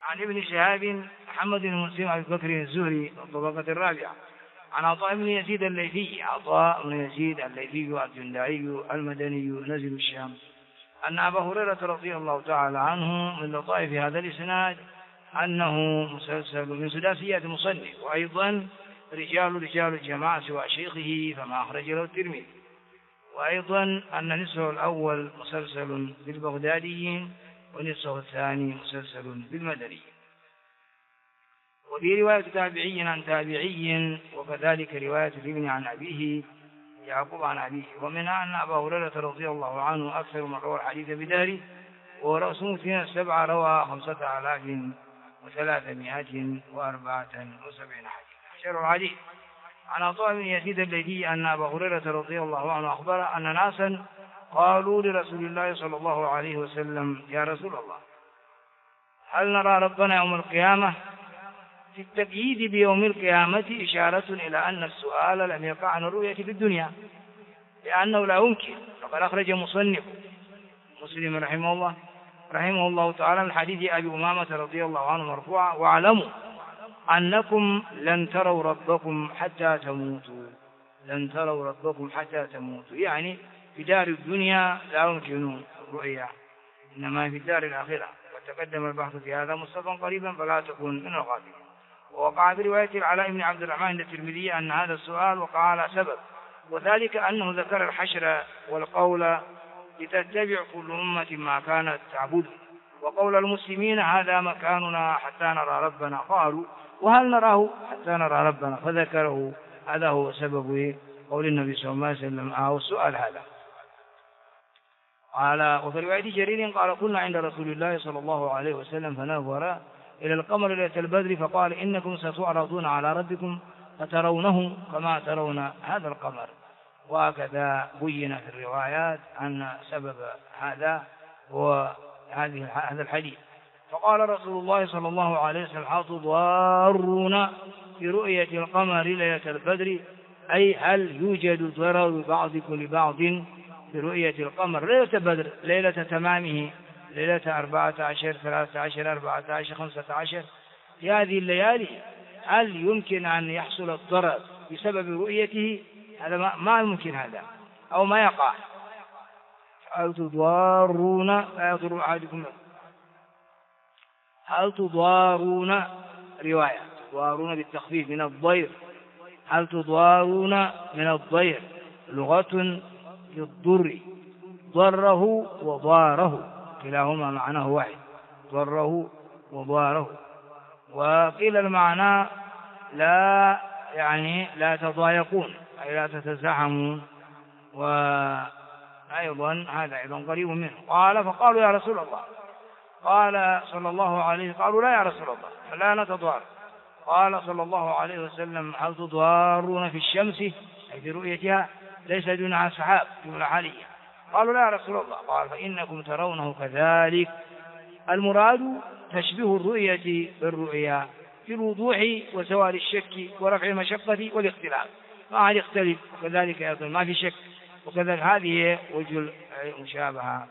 عن ابن شهاب محمد بن مسلم أبي بكر الزهري الطبقة الرابعة عن عطاء بن يزيد الليثي عطاء بن يزيد الليثي الجندعي المدني نزل الشام أن أبا هريرة رضي الله تعالى عنه من لطائف هذا الإسناد أنه مسلسل من سداسيات المصنف، وأيضا رجال الجماعة سوى شيخه فما أخرج له الترمذي، وأيضا أن نصفه الأول مسلسل بالبغداديين ونصفه الثاني مسلسل بالمدنيين. وفي رواية تابعي عن تابعي، وكذلك رواية الابن عن أبيه يعقوب عن أبيه، ومنها أن أبا هريرة رضي الله عنه أكثر من روى الحديث بداره، ورأسه في 7 روى 5374 حديث. شر الحديث عن عطاء بن يزيد الليثي أن أبا هريرة رضي الله عنه أخبر أن ناسا قالوا لرسول الله صلى الله عليه وسلم: يا رسول الله، هل نرى ربنا يوم القيامة؟ في التقييد بيوم القيامة إشارة إلى أن السؤال لم يقع عن الرؤية في الدنيا، لأنه لا يمكن. فقد أخرج مصنف مسلم رحمه الله تعالى من حديث أبي أمامة رضي الله عنه مرفوعا: واعلموا أنكم لن تروا ربكم حتى تموتوا. لن تروا ربكم حتى تموتوا، يعني في دار الدنيا لا يمكن الرؤية، إنما في الدار الآخرة. وتقدم البحث في هذا مستفا قريبا فلا تكون من الغافلين. ووقع في رواية العلاء بن عبد الرحمن الترمذي أن هذا السؤال وقع على سبب، وذلك أنه ذكر الحشر والقول لتتبع كل أمة ما كانت تعبد، وقول المسلمين هذا مكاننا حتى نرى ربنا. قالوا: وهل نراه حتى نرى ربنا؟ فذكره. هذا هو سبب قول النبي صلى الله عليه وسلم أو السؤال هذا. قال: وفي رواية جرير قال: كنا عند رسول الله صلى الله عليه وسلم فنظر إلى القمر ليلة البدر فقال: إنكم ستعرضون على ربكم فترونه كما ترون هذا القمر. وهكذا بين في الروايات أن سبب هذا هو هذا الحديث. فقال رسول الله صلى الله عليه وسلم: هل تضارون في رؤية القمر ليلة البدر؟ أي هل يوجد ضرر بعضكم لبعض في رؤية القمر ليلة البدر، ليلة تمامه، ليلة 14 13 14 15 في هذه الليالي، هل يمكن أن يحصل الضرر بسبب رؤيته؟ هذا ما يمكن، هذا أو ما يقع. هل تضارون لا يضر أحدكم، هل تضارون رواية تضارون بالتخفيف من الضير، هل تضارون من الضير لغة للضر، ضره وضاره كلاهما معناه واحد، ضره وضاره. وقيل المعنى لا يعني لا تضايقون أي لا تتزاحمون، وأيضا هذا أيضا قريب منه. قال: فقالوا: يا رسول الله. قال صلى الله عليه وسلم: قالوا: لا يا رسول الله، فلا نتضار. قال صلى الله عليه وسلم: هل تضارون في الشمس أي في رؤيتها ليس دونها سحاب جملة حالية؟ قالوا: لا يا رسول الله. قال: فإنكم ترونه كذلك. المراد تشبيه الرؤية بالرؤيا في الوضوح وزوال الشك ورفع المشقة والاختلاف، ما يختلف، وكذلك أيضا ما في شك، وكذلك هذه وجه المشابهة.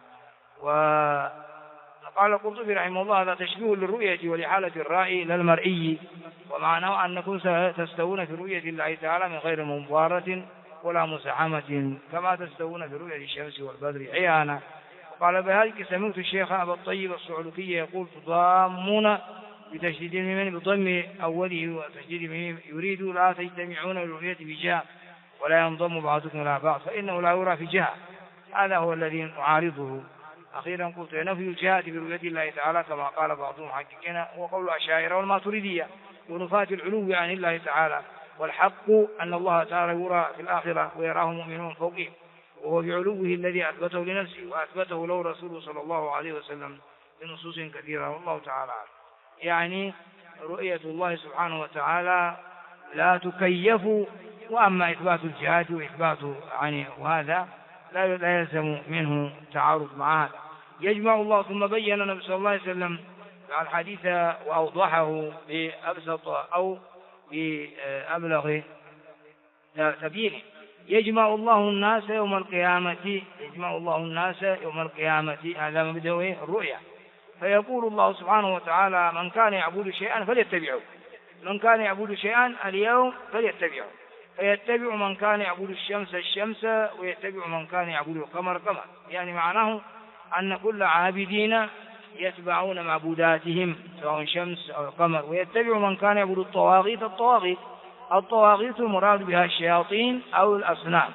وقال القرطبي رحمه الله: هذا تشبيه للرؤية ولحالة الرائي لا المرئي، ومعناه أنكم ستستوون في رؤية الله تعالى من غير مضارة ولا مساحمة كما تستوون في رؤية الشمس والبدر عيانا. قال: بهذه سمعت الشيخ أبا الطيب الصعلوكي يقول: تضامون بتشديد الميم بضم أوله وتشديد الميم يريد لا تجتمعون للرؤية بجهة ولا ينضم بعضكم إلى بعض فإنه لا يرى في جهة. هذا هو الذي نعارضه. أخيرا قلت: نفي الجهة برؤية الله تعالى كما قال بعضهم حقيقنا وقول الأشاعرة والماتريدية، ونفاة العلو عن الله تعالى. والحق أن الله تعالى يرى في الآخرة ويراه مؤمنون فوقه، وهو بعلوه الذي أثبته لنفسه وأثبته له رسوله صلى الله عليه وسلم بنصوص كثيرة، والله تعالى عالم. يعني رؤية الله سبحانه وتعالى لا تكيف، وأما إثبات الجهات وإثبات وهذا لا يلزم منه تعارض مع هذا. يجمع الله. ثم بين النبي صلى الله عليه وسلم الحديث وأوضحه بأبسط أو بأبلغ تبيينه. يجمع الله الناس يوم القيامة، يجمع الله الناس يوم القيامة، هذا مبدأ الرؤيا. فيقول الله سبحانه وتعالى من كان يعبد شيئا فليتبعه، من كان يعبد شيئا اليوم فليتبعه، فيتبع من كان يعبد الشمس الشمس، ويتبع من كان يعبد القمر قمر. يعني معناه أن كل عابدين يتبعون معبوداتهم سواء شمس أو القمر، ويتبع من كان يعبد الطواغيت الطواغيت. الطواغيت المراد بها الشياطين أو الأصنام،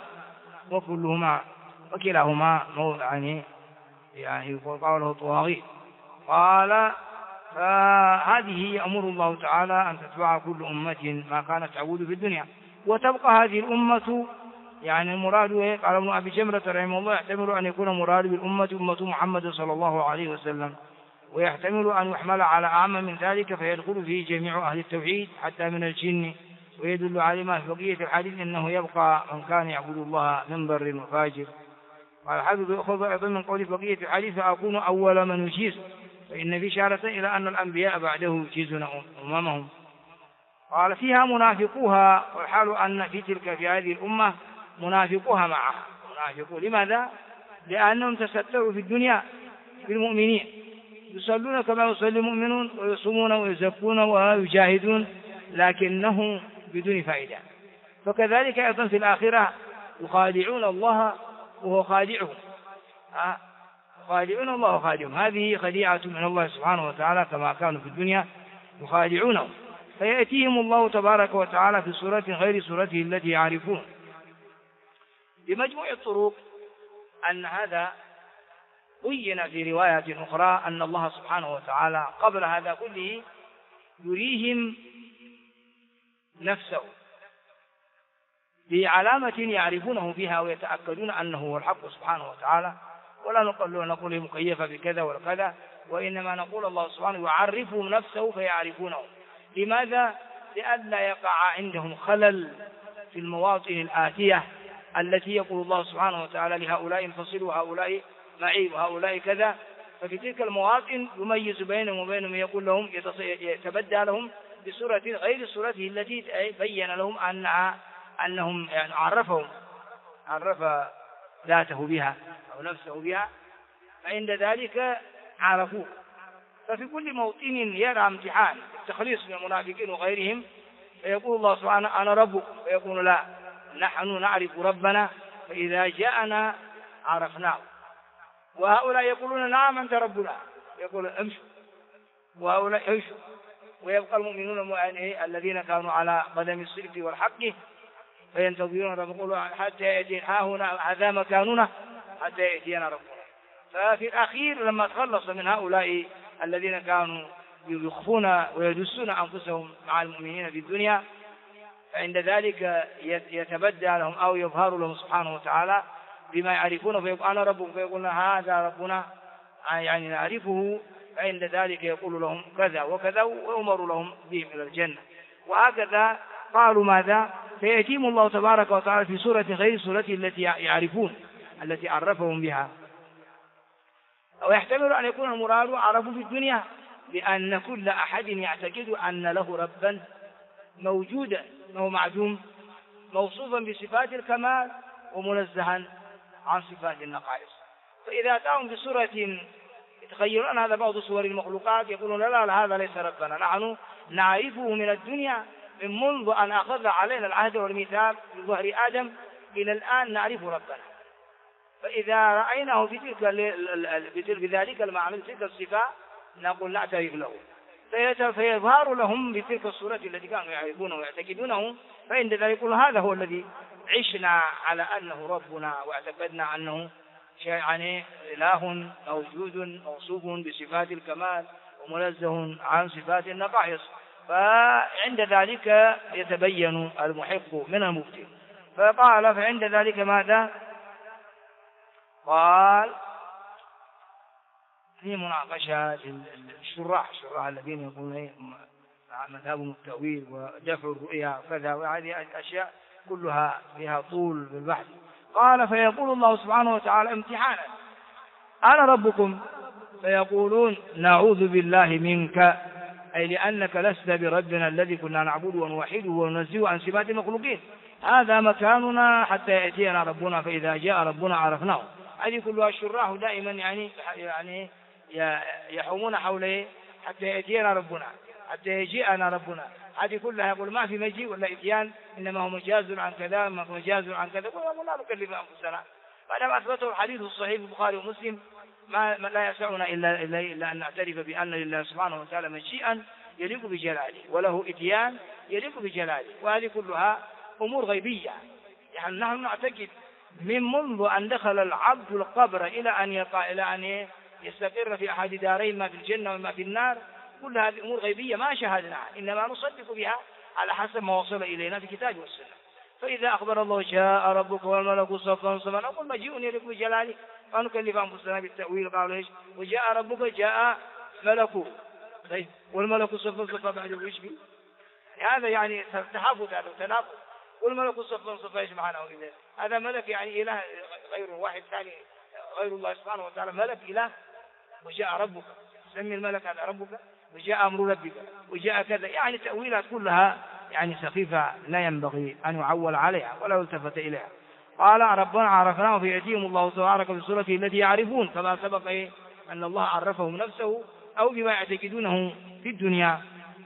وكلاهما يعني قوله طواغيت. قال فهذه يأمر الله تعالى أن تتبع كل أمة ما كانت تعبد في الدنيا، وتبقى هذه الأمة. يعني المراد قال ابن أبي جمرة رحمه الله يحتمل أن يكون مراد بالأمة أمة محمد صلى الله عليه وسلم، ويحتمل أن يحمل على أعم من ذلك فيدخل فيه جميع أهل التوحيد حتى من الجن. ويدل على ما في بقية الحديث أنه يبقى من كان يعبد الله من بر وفاجر. قال الحافظ يأخذ أيضا من قول بقية الحديث فأكون أول من يجيز، فإن في إشارة إلى أن الأنبياء بعده يجيزون أممهم. قال فيها منافقوها، والحال أن في هذه الأمة منافقوها معها. منافقوا لماذا؟ لأنهم تستروا في الدنيا بالمؤمنين، يصلون كما يصلي المؤمنون، ويصومون ويزكون ويجاهدون، لكنه بدون فائدة. فكذلك أيضا في الآخرة يخادعون الله وهو خادعهم، يخادعون الله وخادعهم. هذه خديعة من الله سبحانه وتعالى كما كانوا في الدنيا يخادعونه. فيأتيهم الله تبارك وتعالى في صورة غير صورته التي يعرفون. بمجموع الطرق أن هذا بين في رواية أخرى أن الله سبحانه وتعالى قبل هذا كله يريهم نفسه بعلامة يعرفونه بها ويتأكدون أنه هو الحق سبحانه وتعالى، ولا نقول مكيفة بكذا ولا كذا، وإنما نقول الله سبحانه يعرفهم نفسه فيعرفونه. لماذا؟ لئلا يقع عندهم خلل في المواطن الآتية التي يقول الله سبحانه وتعالى لهؤلاء انفصلوا وهؤلاء معي وهؤلاء كذا. ففي تلك المواطن يميز بينهم وبينهم، يقول لهم يتبدى لهم بصورة غير صورته التي بين لهم أنهم يعني عرف ذاته بها أو نفسه بها، فعند ذلك عرفوه. ففي كل موطن يرى امتحان التخليص من المنافقين وغيرهم، فيقول الله سبحانه أنا ربك، فيقول لا نحن نعرف ربنا فإذا جاءنا عرفناه. وهؤلاء يقولون نعم أنت ربنا، يقول امشوا، وهؤلاء امشوا. ويبقى المؤمنون الذين كانوا على قدم الصدق والحق فينتظرون ربنا حتى يأتي ها هنا هذا مكاننا حتى يأتينا ربنا. ففي الأخير لما تخلص من هؤلاء الذين كانوا يخفون ويدسون أنفسهم مع المؤمنين في الدنيا، فعند ذلك يتبدى لهم أو يظهر لهم سبحانه وتعالى بما يعرفونه، فيقول أنا ربهم، فيقولون هذا ربنا يعني نعرفه. فعند ذلك يقول لهم كذا وكذا ويؤمر لهم بهم إلى الجنة. وهكذا قالوا ماذا؟ فيأتيهم الله تبارك وتعالى في سورة غير سورته التي يعرفون التي عرفهم بها. أو يحتمل أن يكون المراد عرفوا في الدنيا بأن كل أحد يعتقد أن له ربا موجودا أنه معدوم موصوفا بصفات الكمال ومنزها عن صفات النقائص. فإذا أتاهم بصورة يتخيلون هذا بعض صور المخلوقات يقولون لا هذا ليس ربنا، نحن نعرفه من الدنيا من منذ أن أخذ علينا العهد والميثاق في ظهر آدم إلى الآن نعرف ربنا. فإذا رأيناه بذلك المعنى تلك الصفة نقول نعترف له، فيظهر لهم بتلك الصورة التي كانوا يعرفونه ويعتقدونه. فعند ذلك يقول هذا هو الذي عشنا على أنه ربنا واعتقدنا أنه يعني إله موجود موصوف بصفات الكمال ومنزه عن صفات النقائص. فعند ذلك يتبين المحق من المبطل. فقال فعند ذلك ماذا؟ قال في مناقشة الشراح الذين يقولون مذهبهم التأويل ودفع الرؤيا وكذا، وهذه الأشياء كلها فيها طول بالبحث. قال فيقول الله سبحانه وتعالى امتحانا أنا ربكم، فيقولون نعوذ بالله منك، أي لأنك لست بربنا الذي كنا نعبده ونوحده وننزه عن صفات المخلوقين، هذا مكاننا حتى يأتينا ربنا، فإذا جاء ربنا عرفناه. هذه كلها الشراح دائما يعني يحومون حوله حتى يأتينا ربنا، حتى يجيئنا ربنا. هذه كلها يقول ما في مجيء ولا إتيان، إنما هو مجاز عن كذا مجاز عن كذا، ويقول لا نكلف أنفسنا. بعدما أثبته الحديث الصحيح في البخاري ومسلم ما لا يسعنا إلا أن نعترف بأن لله سبحانه وتعالى مجيئا يليق بجلاله، وله إتيان يليق بجلاله، وهذه كلها أمور غيبية. يعني نحن نعتقد من منذ أن دخل العبد القبر إلى أن يستقر في أحد دارين، ما في الجنة وما في النار، كل هذه أمور غيبية ما شاهدناها، إنما نصدق بها على حسب ما وصل إلينا في الكتاب والسنة. فإذا أخبر الله جاء ربك والملك صفا صفا، نقول مجيء يليق بجلاله، فنكلف أنفسنا بالتأويل. قالوا إيش؟ وجاء ربك جاء ملكه، طيب والملك صفا صفا بعد وإيش فيه؟ هذا يعني تحافظ، هذا تناقض. والملك صفا صفا ايش معناه؟ هذا ملك يعني إله غير واحد ثاني غير الله سبحانه وتعالى، ملك إله. وجاء ربك، سمي الملك هذا ربك، وجاء أمر ربك، وجاء كذا، يعني تأويلات كلها يعني سخيفة لا ينبغي أن يعول عليها ولا يلتفت إليها. قال ربنا عرفناه فيأتيهم الله تبارك بسورته التي يعرفون، كما سبق أن الله عرفهم نفسه أو بما يعتقدونه في الدنيا.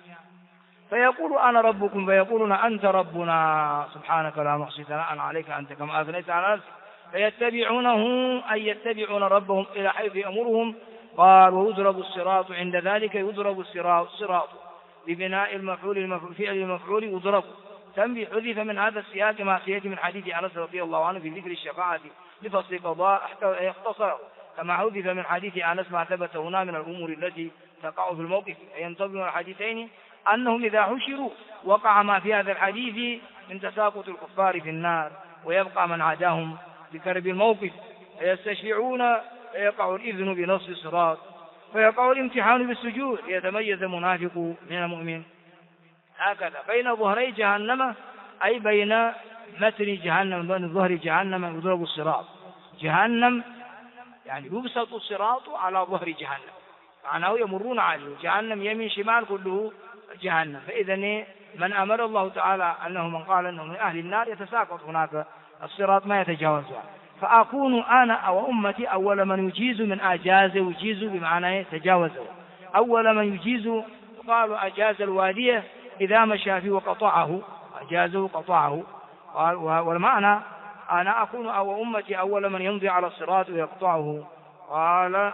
فيقول أنا ربكم، فيقولون أنت ربنا سبحانك لا نحصي ثناء عليك أنت كما أثنيت على نفسك. فيتبعونه أي يتبعون ربهم إلى حيث يأمرهم. قال ويضرب الصراط، عند ذلك يضرب الصراط ببناء المفعول فعل المفعول يضرب. تنبيه حذف من هذا السياق ما سيأتي من حديث أنس رضي الله عنه في ذكر الشفاعة لفصل قضاء اختصره، كما حذف من حديث أنس ما ثبت هنا من الأمور التي تقع في الموقف. ينتظم الحديثين أنهم إذا حشروا وقع ما في هذا الحديث من تساقط الكفار في النار، ويبقى من عداهم بكرب الموقف، فيستشفعون فيقع الإذن بنص الصراط، فيقع الامتحان بالسجود ليتميز المنافق من المؤمن. هكذا بين ظهري جهنم، أي بين متن جهنم، بين ظهر جهنم يضرب الصراط. جهنم يعني يبسط الصراط على ظهر جهنم، معناه يمرون عليه، جهنم يمين شمال كله جهنم. فإذا من أمر الله تعالى أنه من قال أنه من أهل النار يتساقط هناك الصراط ما يتجاوزها. فأكون أنا أو أمتي أول من يجيز من أجاز، يجيز بمعنى تجاوزه، أول من يجيز. قالوا أجاز الوادية إذا مشى فيه وقطعه، أجازه قطعه. قال والمعنى أنا أكون أو أمتي أول من يمضي على الصراط ويقطعه. قال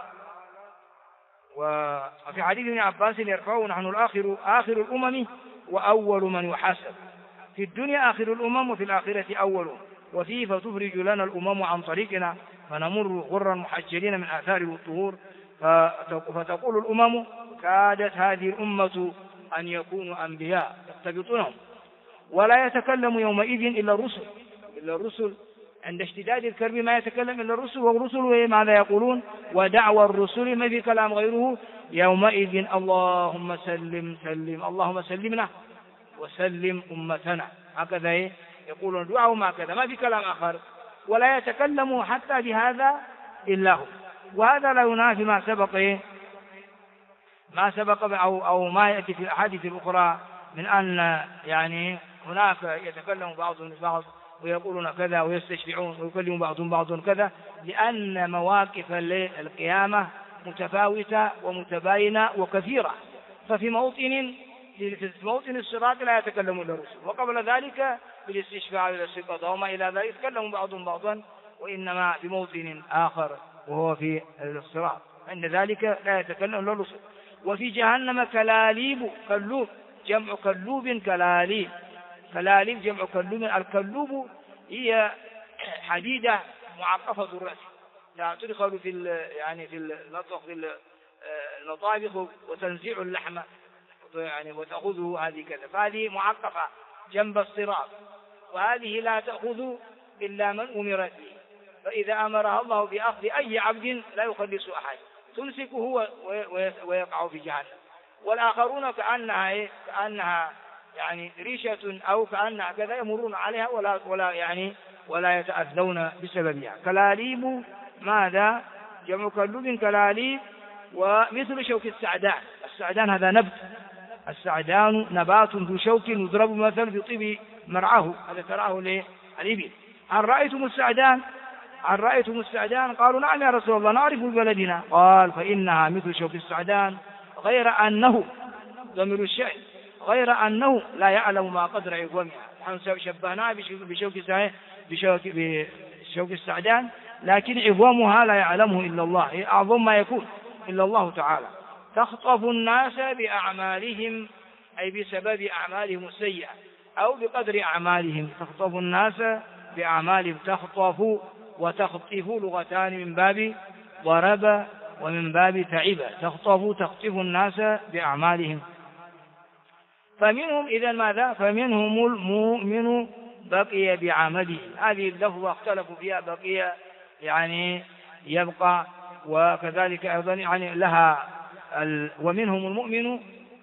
وفي حديث ابن عباس يرفعه نحن آخر الأمم وأول من يحاسب، في الدنيا آخر الأمم وفي الآخرة أول، وفيه فتفرج لنا الأمم عن طريقنا فنمر غرا محجلين من آثار الطهور. فتقول الأمم كادت هذه الأمة أن يكونوا أنبياء يقتبطونهم، ولا يتكلم يومئذ إلا الرسل عند اشتداد الكرب ما يتكلم إلا الرسل، والرسل ماذا يقولون؟ ودعوى الرسل ما في كلام غيره يومئذ اللهم سلم سلم، اللهم سلمنا وسلم أمتنا. هكذا يقولون دعاهم هكذا، ما في كلام آخر، ولا يتكلم حتى بهذا إلا هو. وهذا لا ينافي ما سبق أو ما يأتي في الأحاديث الأخرى من أن يعني هناك يتكلم بعضهم البعض ويقولون كذا ويستشفعون ويكلم بعضهم بعضا كذا، لأن مواقف القيامة متفاوتة ومتباينة وكثيرة. ففي موطن الصراط لا يتكلم إلا الرسل، وقبل ذلك بالاستشفاع والقضاء وما إلى ذلك يتكلم بعضهم بعضا، وإنما بموطن آخر وهو في الصراط، عند ذلك لا يتكلم إلا الرسل. وفي جهنم كلاليب، كلوب جمع كلوب، كلاليب جمع كلوب. الكلوب هي حديدة معقفة الرأس تدخل في المطابخ وتنزيع اللحم يعني وتأخذه هذه كذا، فهذه معقفة جنب الصراط، وهذه لا تأخذ إلا من أمرت به. فإذا أمرها الله بأخذ أي عبد لا يخلص أحد تمسكه ويقع في جهنم. والآخرون كأنها يعني ريشة أو كأنها كذا يمرون عليها ولا يتأذون بسببها. كلاليب ماذا؟ جمع كلوب كلاليب. ومثل شوك السعدان هذا نبت، السعدان نبات ذو شوك يضرب مثل في طيب مرعاه، هذا تراه للإبل. هل رأيتم السعدان؟ هل رأيتم السعدان؟ قالوا نعم يا رسول الله نعرف ببلدنا. قال فإنها مثل شوك السعدان غير أنه ضمير الشيء غير أنه لا يعلم ما قدر عظمها. نحن شبهناها بشوك السعدان، لكن عظمها لا يعلمه إلا الله، هي أعظم ما يكون إلا الله تعالى. تخطف الناس بأعمالهم، أي بسبب أعمالهم السيئة أو بقدر أعمالهم. تخطف الناس بأعمالهم، تخطف وتخطف لغتان من باب ضرب ومن باب تعب. تخطف الناس بأعمالهم. فمنهم إذا ماذا؟ فمنهم المؤمن بقي بعمله. هذه اللفظة اختلفوا فيها، بقي يعني يبقى، وكذلك أيضا يعني لها ومنهم المؤمن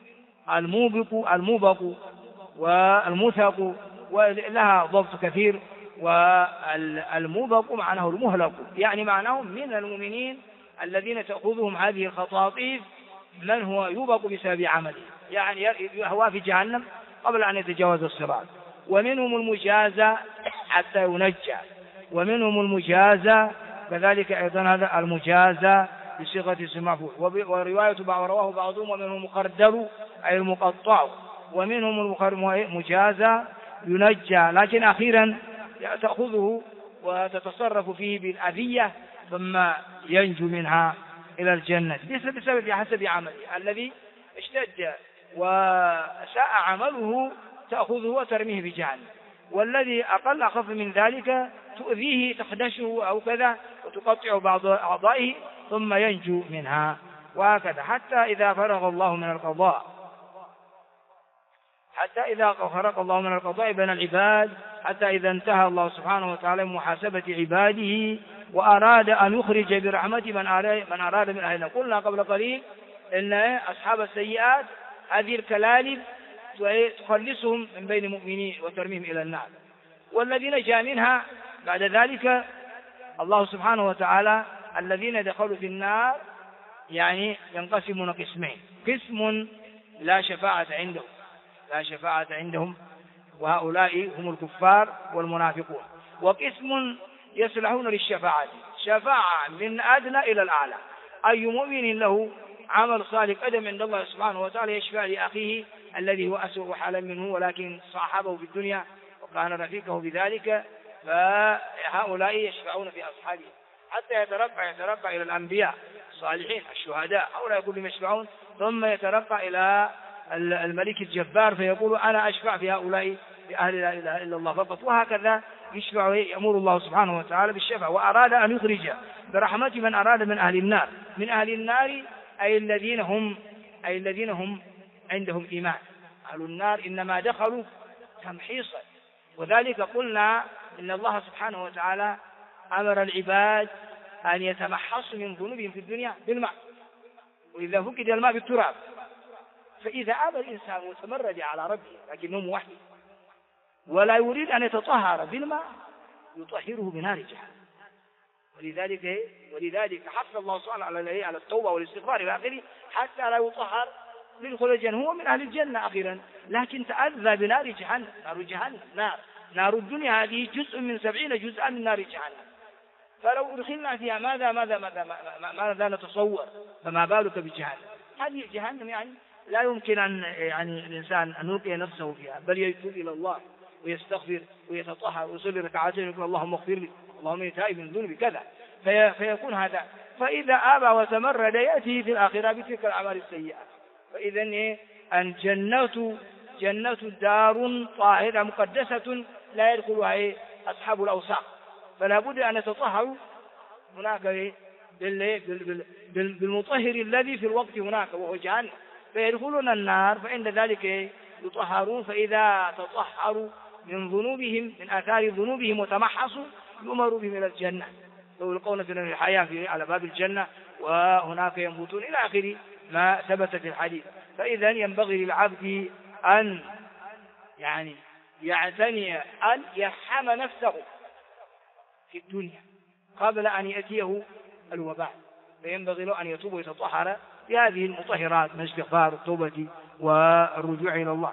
الموبق والموثق، ولها ضبط كثير. والموبق معناه المهلك، يعني معناه من المؤمنين الذين تأخذهم هذه الخطاطيف من هو يوبق بسبب عمله، يعني يهوى في جهنم قبل أن يتجاوز الصراط. ومنهم المجازى حتى ينجى، ومنهم المجازى كذلك أيضا هذا المجازى بصيغة اسم مفعول. ورواية رواه بعضهم ومنهم المخردل أي المقطع، ومنهم المجازى ينجى، لكن أخيرا تأخذه وتتصرف فيه بالأذية ثم ينجو منها إلى الجنة بسبب حسب عمله. الذي اشتد وساء عمله تأخذه وترميه بجهنم، والذي أقل أخف من ذلك تؤذيه تخدشه أو كذا وتقطع بعض أعضائه ثم ينجو منها، وهكذا حتى إذا فرغ الله من القضاء بين العباد، حتى إذا انتهى الله سبحانه وتعالى من محاسبة عباده وأراد أن يخرج برحمته من أراد من أهلنا. قلنا قبل قليل إن أصحاب السيئات هذه الكلالب تخلصهم من بين المؤمنين وترميهم إلى النار، والذين جاء منها بعد ذلك الله سبحانه وتعالى الذين دخلوا في النار يعني ينقسمون قسمين: قسم لا شفاعة عندهم وهؤلاء هم الكفار والمنافقون، وقسم يصلحون للشفاعة، شفاعة من أدنى إلى الأعلى. أي مؤمن له عمل صالح قدم عند الله سبحانه وتعالى يشفع لأخيه الذي هو أسوأ حالا منه ولكن صاحبه في الدنيا وكان رفيقه بذلك، فهؤلاء يشفعون في أصحابه حتى يترقى إلى الأنبياء الصالحين الشهداء، هؤلاء كلهم يشفعون، ثم يترقى إلى الملك الجبار فيقول أنا أشفع في هؤلاء بأهل لا إله إلا الله فقط. وهكذا يشفع يأمر الله سبحانه وتعالى بالشفع. وأراد أن يخرج برحمته من أراد من أهل النار أي الذين هم عندهم إيمان. أهل النار إنما دخلوا تمحيصا، وذلك قلنا إن الله سبحانه وتعالى أمر العباد أن يتمحصوا من ذنوبهم في الدنيا بالماء، وإذا فقد الماء بالتراب. فإذا أبى الإنسان وتمرد على ربه لكنه موحد ولا يريد أن يتطهر بالماء يطهره بنار جهنم. ولذلك حث الله سبحانه على التوبة والاستغفار إلى آخره حتى لا يطهر لدخول الجنة، هو من أهل الجنة أخيرا، لكن تأذى بنار جهنم. نار الدنيا هذه جزء من 70 جزءا من نار جهنم، فلو أدخلنا فيها ماذا نتصور؟ فما بالك بجهنم؟ هذه جهنم يعني لا يمكن أن يعني الإنسان أن يلقي نفسه فيها، بل يتوب إلى الله ويستغفر ويتطهر ويصلي ركعتين ويقول اللهم اغفر لي، اللهم إني تائب من ذنوبي كذا، فيكون هذا. فإذا أبى وتمرد يأتي في الآخرة بتلك الأعمال السيئة. فإذا أن جنة دار طاهرة مقدسة لا يدخلها أصحاب الأوساخ، فلا بد أن يتطهروا هناك بالمطهر الذي في الوقت هناك وهو جهنم، فيدخلون النار، فعند ذلك يطهرون. فإذا تطهروا من ذنوبهم من آثار ذنوبهم وتمحصوا يؤمروا بهم إلى الجنة، ويلقون في الحياة على باب الجنة وهناك ينبتون إلى آخر ما ثبت في الحديث. فإذا ينبغي للعبد أن يعتني أن يرحم نفسه في الدنيا قبل أن يأتيه الوباء، فينبغي له أن يتوب ويتطهر بهذه المطهرات من الاستغفار والتوبة والرجوع إلى الله.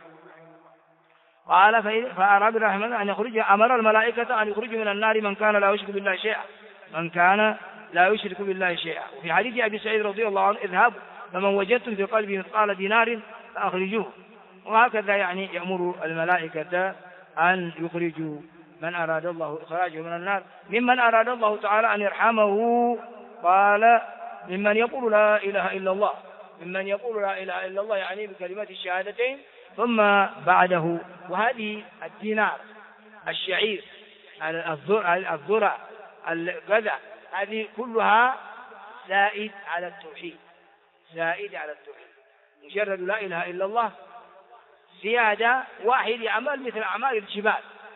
قال فأراد الرحمن أن يخرج، أمر الملائكة أن يخرج من النار من كان لا يشرك بالله شيئا، من كان لا يشرك بالله شيئا. وفي حديث أبي سعيد رضي الله عنه اذهبوا فمن وجدتم في قلبه مثقال دينار فأخرجوه. وهكذا يعني يأمر الملائكة أن يخرجوا من أراد الله إخراجه من النار. ممن أراد الله تعالى أن يرحمه قال ممن يقول لا إله إلا الله، ممن يقول لا إله إلا الله يعني بكلمات الشهادتين ثم بعده. وهذه الدينار، الشعير، الذرة، كذا، هذه كلها زائد على التوحيد، زائد على التوحيد. مجرد لا إله إلا الله زيادة. واحد يعمل مثل أعمال الجبال،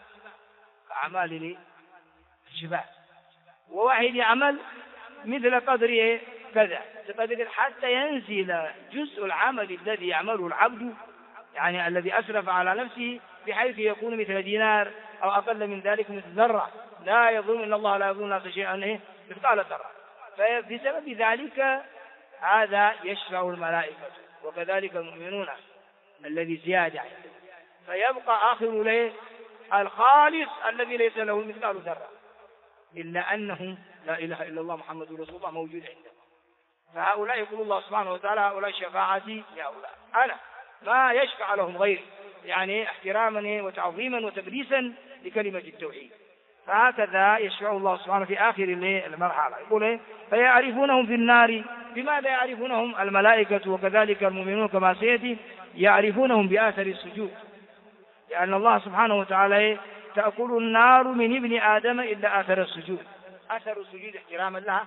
كأعمال الجبال، وواحد يعمل مثل قدر كذا، حتى ينزل جزء العمل الذي يعمله العبد، يعني الذي أسرف على نفسه، بحيث يكون مثل دينار أو أقل من ذلك، مثل ذرة. لا يظن إن الله لا يظن الناس شيئا مثقال ذرة. فبسبب ذلك هذا يشفع الملائكة وكذلك المؤمنون الذي زيادة، فيبقى آخر له الخالص الذي ليس له مثقال ذرة، إلا أنه لا إله إلا الله محمد رسول الله موجود عنده. فهؤلاء يقول الله سبحانه وتعالى هؤلاء شفاعتي لهؤلاء، أنا ما يشفع لهم غيري، يعني احتراما وتعظيما وتقديسا لكلمة التوحيد. فهكذا يشفع الله سبحانه في آخر المرحلة. يقول فيعرفونهم في النار. بماذا يعرفونهم؟ الملائكة وكذلك المؤمنون كما سيأتي يعرفونهم بآثر السجود، لأن الله سبحانه وتعالى تأكل النار من ابن آدم إلا آثر السجود. أثر السجود احتراما لها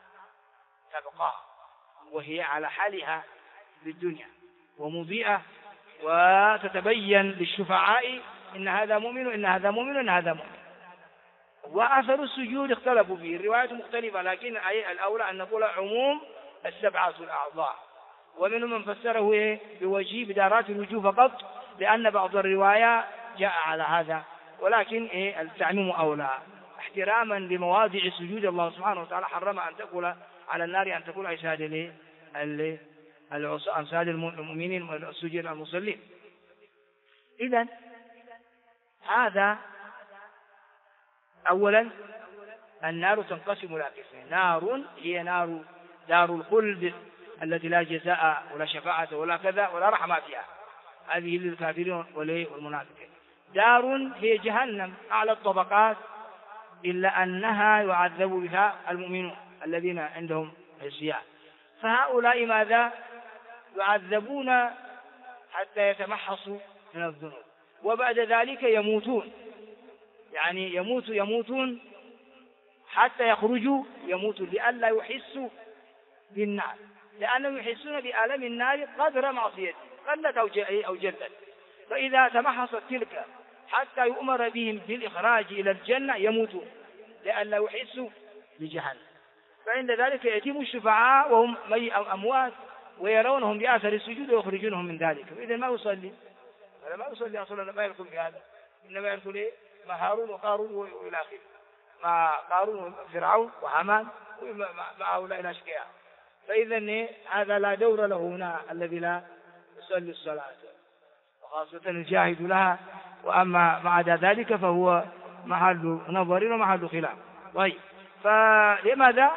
تبقى وهي على حالها بالدنيا ومضيئة، وتتبين للشفعاء إن هذا مؤمن، إن هذا مؤمن، إن هذا مؤمن. وأثر السجود اختلفوا فيه، الروايات مختلفة، لكن الأولى أن نقول عموم السبعة الأعضاء. ومنهم من فسره بوجه بدارات الوجوه فقط، لأن بعض الرواية جاء على هذا، ولكن التعميم أولى احتراما لمواضع سجود الله سبحانه وتعالى. حرم أن تقول على النار أن تقول أجساد أجساد المؤمنين السجود المصلين. إذن هذا أولا النار تنقسم إلى قسمين: نار هي نار دار الخلد التي لا جزاء ولا شفاعة ولا كذا ولا رحمة فيها، هذه للكافرين والمنافقين. دار هي جهنم أعلى الطبقات، إلا أنها يعذب بها المؤمنون الذين عندهم عصيان. فهؤلاء ماذا؟ يعذبون حتى يتمحصوا من الذنوب، وبعد ذلك يموتون، يعني يموتون حتى يخرجوا، يموتوا لئلا يحسوا بالنار، لأنهم يحسون بآلام النار قدر معصيته قلت أو جلت. فإذا تمحصت تلك حتى يؤمر بهم بالإخراج إلى الجنة يموتون لئلا يحسوا بجهنم. فعند ذلك يتم الشفعاء وهم أموات ويرونهم بآثر السجود ويخرجونهم من ذلك. إذا ما يصلي ولا ما يصلي أصلا، ما يدخل في هذا، إنما يدخل مع هارون وقارون وإلى آخره، مع قارون وفرعون وحامان مع هؤلاء الأشقياء. فإذا هذا لا دور له هنا الذي لا يصلي الصلاة، وخاصة الجاهد لها. وأما بعد ذلك فهو محل نظر ومحل خلاف. طيب، فلماذا؟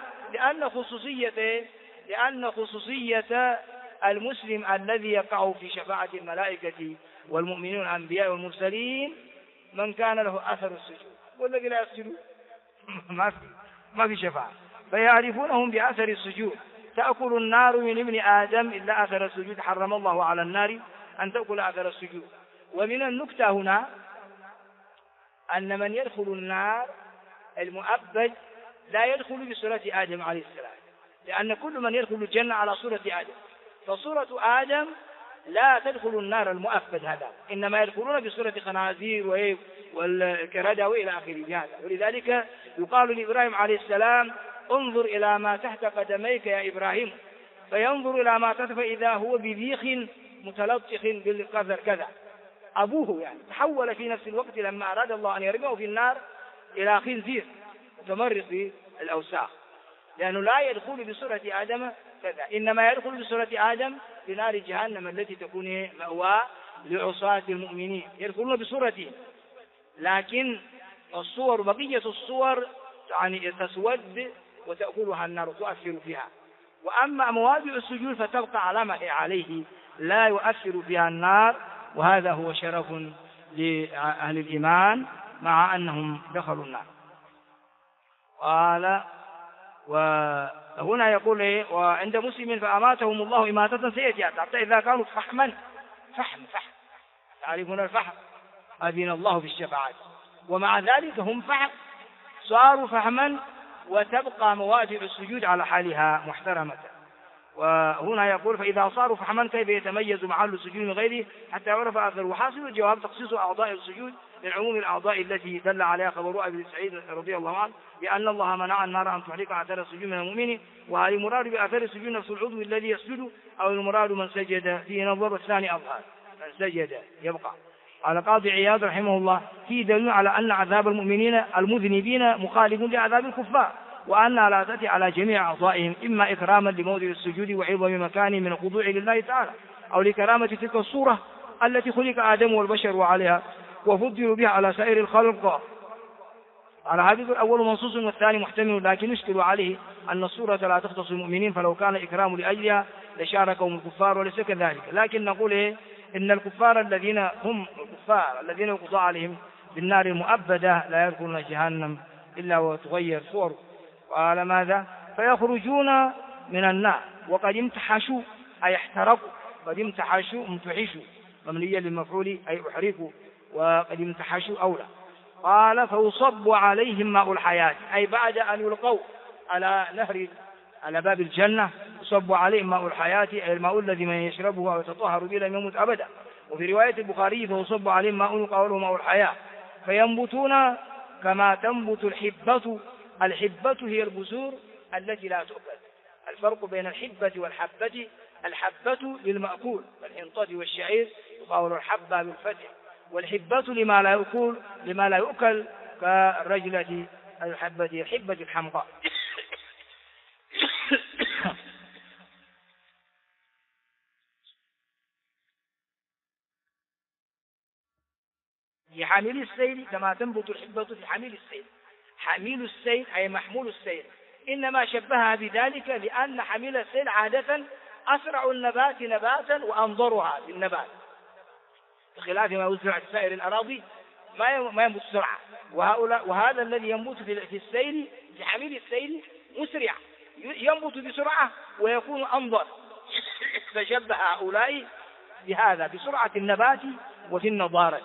لأن خصوصية المسلم الذي يقع في شفاعة الملائكة والمؤمنين الأنبياء والمرسلين من كان له أثر السجود، والذي لا يسجد ما في شفاعة. فيعرفونهم بأثر السجود. تأكل النار من ابن آدم إلا أثر السجود، حرم الله على النار أن تأكل أثر السجود. ومن النكتة هنا أن من يدخل النار المؤبد لا يدخل بصورة آدم عليه السلام، لأن كل من يدخل الجنة على صورة آدم، فصورة آدم لا تدخل النار المؤبد هذا، إنما يدخلون بصورة خنازير والكردة وإلى آخره. ولذلك يقال لإبراهيم عليه السلام: انظر إلى ما تحت قدميك يا إبراهيم، فينظر إلى ما تحت فإذا هو بذيخ متلطخ بالقذر كذا. أبوه يعني تحول في نفس الوقت لما أراد الله أن يرميه في النار إلى خنزير متمرق بالأوساخ، لأنه لا يدخل بصورة آدم كذا، إنما يدخل بصورة آدم في نار جهنم التي تكون مأوى لعصاة المؤمنين، يدخلون بصورته. لكن الصور بقية الصور يعني تسود وتأكلها النار وتؤثر فيها. وأما مواضع السجود فتبقى على ما هي عليه لا يؤثر فيها النار، وهذا هو شرف لأهل الإيمان مع أنهم دخلوا النار. قال وهنا يقول وعند مسلم فأماتهم الله إماتة سيئة حتى إذا كانوا فحم تعرفون الفحم أذن الله في الشفاعات، ومع ذلك هم فحم صاروا فحما وتبقى مواضع السجود على حالها محترمة. وهنا يقول فإذا صاروا فحما كيف يتميز محل السجود من غيره حتى يعرف أثره. وحاصل الجواب تخصيص أعضاء السجود من عموم الأعضاء التي دل عليها خبر أبي سعيد رضي الله عنه بأن الله منع النار أن تحرق أثر السجود من المؤمن، وهل المراد بأثر السجود نفس العضو الذي يسجد أو المراد من سجد فيه نظر، والثاني أظهر من سجد يبقى. قال قاضي عياض رحمه الله في دليل على أن عذاب المؤمنين المذنبين مخالف لعذاب الكفار، وأنها لا تأتي على جميع أعضائهم إما إكراما لموضع السجود وعظم مكانه من الخضوع لله تعالى، أو لكرامة تلك الصورة التي خلق آدم والبشر عليها وفضلوا بها على سائر الخلق. على هذا الأول منصوص والثاني محتمل، لكن يشكل عليه أن الصورة لا تختص المؤمنين، فلو كان إكرام لأجلها لشاركهم الكفار وليس كذلك. لكن نقول إن الكفار الذين هم الكفار الذين يقضى عليهم بالنار المؤبدة لا يدخلون جهنم إلا وتغير صور. قال ماذا؟ فيخرجون من النار وقد امتحشوا أي احترقوا، قد امتحشوا امتحشوا ممليا للمفعول أي احرقوا، وقد امتحشوا أولى. قال فيصب عليهم ماء الحياة أي بعد أن يلقوا على نهر على باب الجنة يصب عليهم ماء الحياة أي الماء الذي من يشربه ويتطهر به لم يمت أبدا. وفي رواية البخاري فيصب عليهم ماء يقال له ماء الحياة فينبتون كما تنبت الحبة. الحبة هي البذور التي لا تؤكل. الفرق بين الحبة والحبة الحبة للمأكول كالحنطة والشعير يقال الحبة بالفتح، والحبة لما لا يؤكل كالرجلة الحبة الحمقاء. في حامل السيل كما تنبت الحبة في حميل السيل. حميل السيل أي محمول السيل، إنما شبهها بذلك لأن حميل السيل عادة أسرع النبات نباتا وأنظرها للنبات، بخلاف ما يزرع في سائر الأراضي ما ينبت بسرعة. وهذا الذي ينبت في السيل في حميل السيل مسرع ينبت بسرعة ويكون أنظر، فشبه هؤلاء بهذا بسرعة النبات وفي النضارة.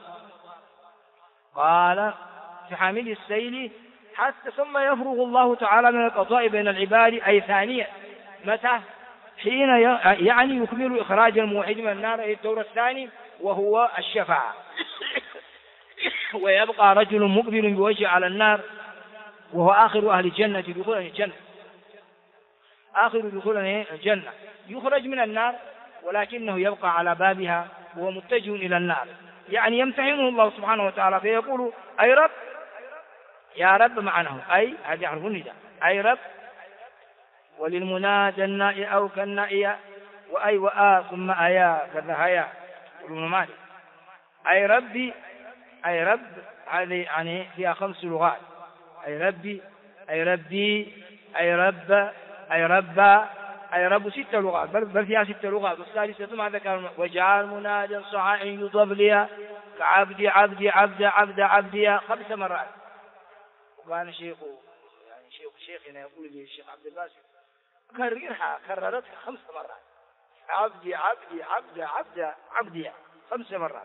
قال في حامل السيل حتى ثم يفرغ الله تعالى من القضاء بين العباد أي ثانية. متى؟ حين يعني يكمل إخراج الموحد من النار أي الدور الثاني وهو الشفاعة. ويبقى رجل مقبل بوجه على النار وهو آخر أهل الجنة دخولا الجنة، آخر دخولا الجنة، يخرج من النار ولكنه يبقى على بابها وهو متجه إلى النار، يعني يمتحنه الله سبحانه وتعالى فيقول أي رب يا رب معناه أي هذا يعرف النداء أي رب، وللمنادى النائي أو كالنائي وأي وآ ثم أيا كذا هيا ابن مالك. أي ربي أي رب هذه يعني فيها 5 لغات، أي ربي أي ربي أي رب أي رب أي رب 6 لغات، بل فيها 6 لغات. والثالثة ما ذكر وجعل منادى صعاء يضب لي كعبدي عبدي عبد عبد عبدي 5 مرات. وكان شيخنا يقول لي الشيخ عبد الباسط كررتها 5 مرات، عبدي عبدي عبد عبد عبدي 5 مرات.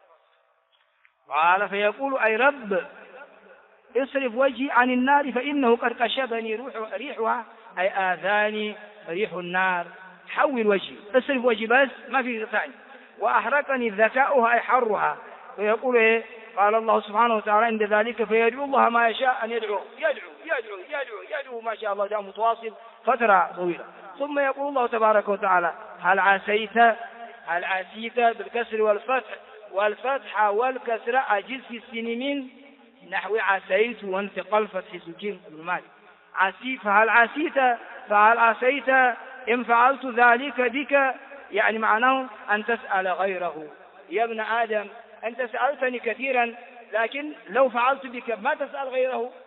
قال فيقول أي رب اصرف وجهي عن النار فإنه قد كشفني ريحها أي آذاني ريح النار، حول وجهي اصرف وجهي بس ما في ثاني، وأحرقني ذكاؤها أي حرها. فيقول قال الله سبحانه وتعالى عند ذلك فيدعو الله ما يشاء أن يدعو يدعو ما شاء الله، جاء متواصل فترة طويلة. ثم يقول الله تبارك وتعالى هل عسيت بالكسر والفتح والكسر أجل في السنين نحو عسيت وانتقل فتح سكين المال عسيت فهل عسيت إن فعلت ذلك بك، يعني معناه أن تسأل غيره. يا ابن آدم أنت سألتني كثيرا لكن لو فعلت بك ما تسأل غيره،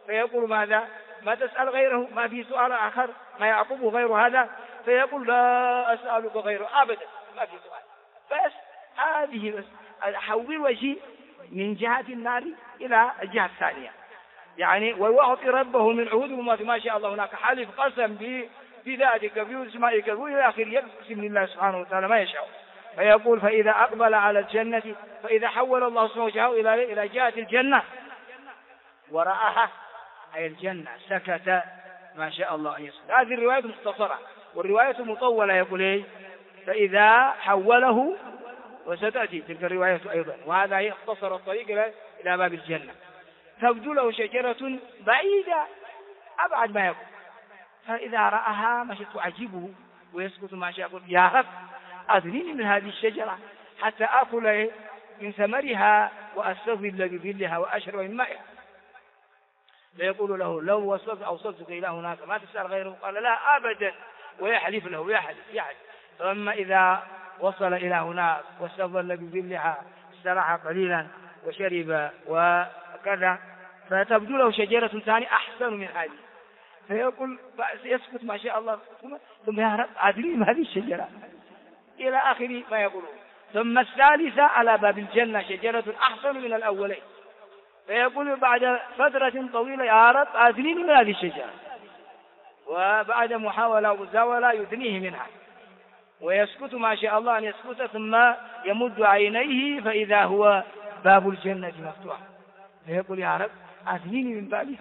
فيقول ماذا؟ ما تسأل غيره؟ ما في سؤال آخر ما يعقبه غير هذا؟ فيقول لا أسألك غيره أبدا، ما في سؤال. بس هذه بس أحول وجهي من جهة النار إلى الجهة الثانية، يعني ويعطي ربه من عهوده ما شاء الله. هناك حلف قسم بذاتك باسمائك إلى آخره، يقسم لله سبحانه وتعالى ما يشاء. فيقول فإذا أقبل على الجنة، فإذا حول الله سبحانه وتعالى إلى جهة الجنة ورآها أي الجنة سكت ما شاء الله أن يسكت. هذه الرواية مختصرة، والرواية مطولة يقول إيه؟ فإذا حوله، وستأتي تلك الرواية أيضا، وهذا يختصر الطريق إلى باب الجنة. تبدو له شجرة بعيدة أبعد ما يكون، فإذا رآها مشت تعجبه ويسكت ما شاء. يقول يا رب أدنيني من هذه الشجرة حتى آكل من ثمرها وأستظل بظلها وأشرب من مائها. فيقول له لو أوصلتك إلى هناك ما تسأل غيره؟ قال لا أبدا، ويحلف له يحلف. ثم إذا وصل إلى هناك واستظل بظلها استراح قليلا وشرب وكذا، فتبدو له شجرة ثانية أحسن من هذه، فيقول يسكت ما شاء الله، ثم يا رب أدري ما هذه الشجرة إلى آخر ما يقولون. ثم الثالثة على باب الجنة شجرة أحسن من الأولين، فيقول بعد فترة طويلة يا رب أدريني من هذه الشجرة، وبعد محاولة ومزاولة يدنيه منها ويسكت ما شاء الله أن يسكت، ثم يمد عينيه فإذا هو باب الجنة مفتوح، فيقول يا رب أدنيني من بابها.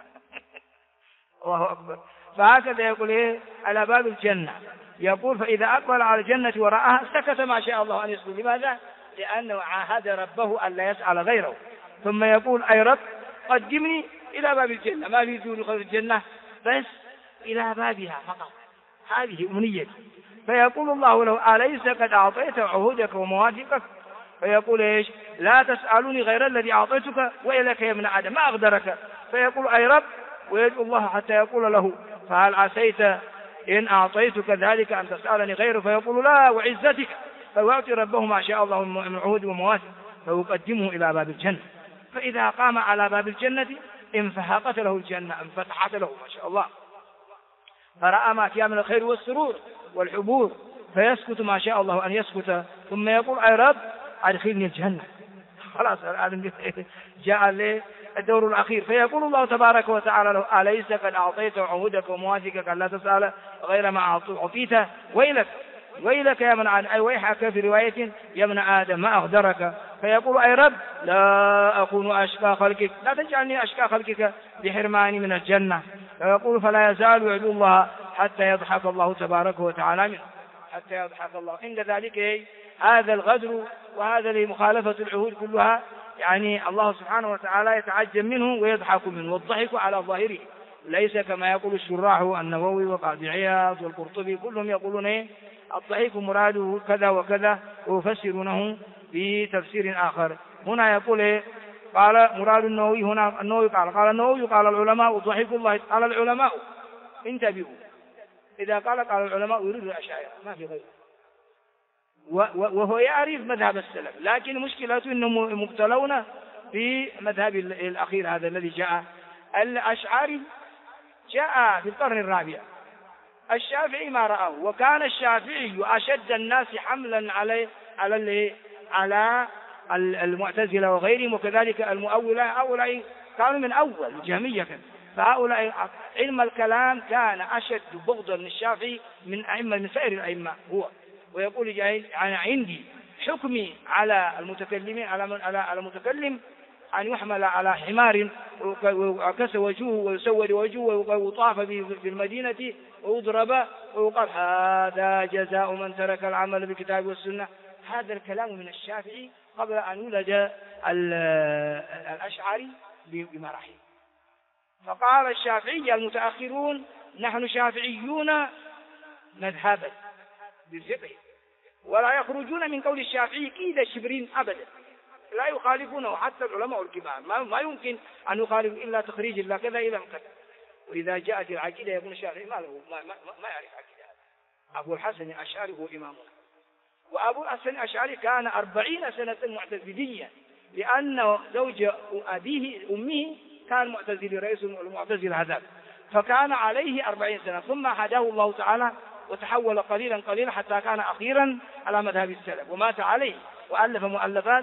الله أكبر. فهكذا يقول إيه على باب الجنة. يقول فإذا أقبل على الجنة ورآها سكت ما شاء الله أن يسكت. لماذا؟ لأنه عاهد ربه أن لا يسأل غيره. ثم يقول أي رب قدمني إلى باب الجنة، ما لي دون خير الجنة بس إلى بابها فقط، هذه أمنيتي. فيقول الله له أليس قد أعطيت عهودك ومواثيقك؟ فيقول إيش؟ لا تسألني غير الذي أعطيتك وإليك يا ابن آدم ما أقدرك. فيقول أي رب، ويدعو الله حتى يقول له فهل عسيت إن أعطيتك ذلك أن تسألني غيره؟ فيقول لا وعزتك. فيعطي ربه ما شاء الله من عهود ومواثيق، فيقدمه إلى باب الجنة. فإذا قام على باب الجنة انفحقت له الجنة، انفتحت له ما شاء الله، فرأى ما فيها من الخير والسرور والحبور، فيسكت ما شاء الله أن يسكت. ثم يقول أي رب أدخلني الجنة. خلاص الآن جاء الدور الأخير. فيقول الله تبارك وتعالى له أليس قد أعطيت عهودك ومواثيقك أن لا تسأل غير ما أعطيته؟ ويلك يا من آدم، أي ويحك في رواية يا ابن آدم ما أغدرك. فيقول أي رب لا أكون أشقى خلقك، لا تجعلني أشقى خلقك بحرماني من الجنة. فيقول فلا يزال يعدو الله حتى يضحك الله تبارك وتعالى منه، حتى يضحك الله. عند ذلك هذا الغدر وهذا لمخالفة العهود كلها، يعني الله سبحانه وتعالى يتعجب منه ويضحك منه، والضحك على ظاهره ليس كما يقول الشراح النووي وقاضي عياض والقرطبي، كلهم يقولون الضحك مراده كذا وكذا ويفسرونه بتفسير آخر. هنا يقول قال مراد النووي، هنا النووي قال النووي قال العلماء ضحك الله. قال العلماء انتبهوا، إذا قال العلماء يريد الأشاعرة ما في غيره، وهو يعرف مذهب السلف، لكن مشكلته أنهم مبتلون في مذهب الأخير هذا الذي جاء. الأشعري جاء في القرن الرابع، الشافعي ما رأه، وكان الشافعي أشد الناس حملا على المعتزلة وغيرهم، وكذلك المؤولة. هؤلاء كانوا من أول الجهمية، فهؤلاء علم الكلام كان أشد بغضا للشافعي من سائر الأئمة هو. ويقول يعني عندي حكمي على المتكلمين على المتكلم أن يحمل على حمار ويكس وجهه ويسود وجهه ويطاف في المدينة ويضرب ويقال هذا جزاء من ترك العمل بالكتاب والسنة. هذا الكلام من الشافعي قبل أن يولد الأشعري بمراحل. فقال الشافعي المتأخرون نحن شافعيون مذهبا بالفقه، ولا يخرجون من قول الشافعي كيد شبرين أبدا، لا يخالفونه حتى العلماء الكبار، ما يمكن أن يخالف إلا تخريج الله كذا إلى كذا. وإذا جاءت العقيدة يقول الشافعي ما يعرف عقيدة. أبو الحسن الأشعري هو إمامنا، وأبو الحسن الأشعري كان 40 سنة معتزليا، لأن زوج أمه كان معتزلي رئيس المعتزلة هذا، فكان عليه 40 سنة، ثم هداه الله تعالى وتحول قليلا قليلا حتى كان أخيرا على مذهب السلف ومات عليه، وألف مؤلفات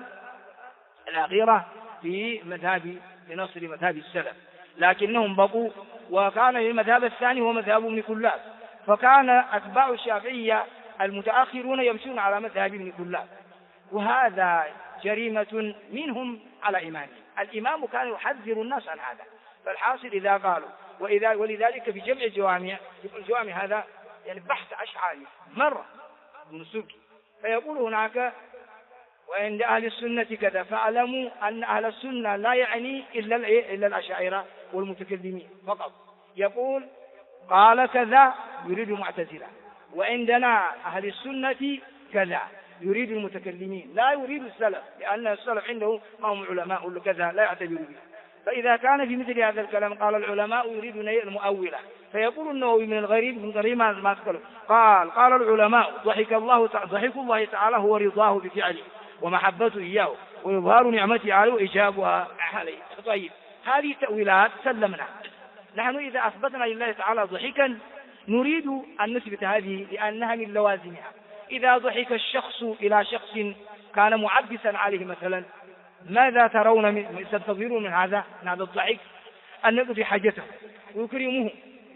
الأخيرة في نصر مذهب السلف، لكنهم بقوا. وكان المذهب الثاني هو مذهب ابن كلاب، فكان أتباع الشافعية المتأخرون يمشون على مذهب ابن كلاب، وهذا جريمة منهم على إمامه. الإمام كان يحذر الناس عن هذا، فالحاصل إذا قالوا ولذلك في جمع الجوامع هذا يعني بحث أشعري مرة ابن سوكي، فيقول هناك وعند أهل السنة كذا، فاعلموا أن أهل السنة لا يعني إلا الأشاعرة والمتكلمين فقط. يقول قال كذا يريد المعتزلة، وعندنا أهل السنة كذا يريد المتكلمين، لا يريد السلف، لأن السلف عنده ما هم علماء كذا لا يعتبر به. فإذا كان في مثل هذا الكلام قال العلماء يريدون المؤولة، فيقول النووي من الغريب من غريب ما تقول قال العلماء ضحك الله تعالى هو رضاه بفعله ومحبته إياه وإظهار نعمته عليه وإجابها عليه. طيب هذه تأويلات سلمنا. نحن إذا أثبتنا لله تعالى ضحكا نريد أن نثبت هذه لأنها من لوازمها. إذا ضحك الشخص إلى شخص كان معبسا عليه مثلا، ماذا تنتظرون من هذا الضحك؟ أن يقضي حاجته ويكرمه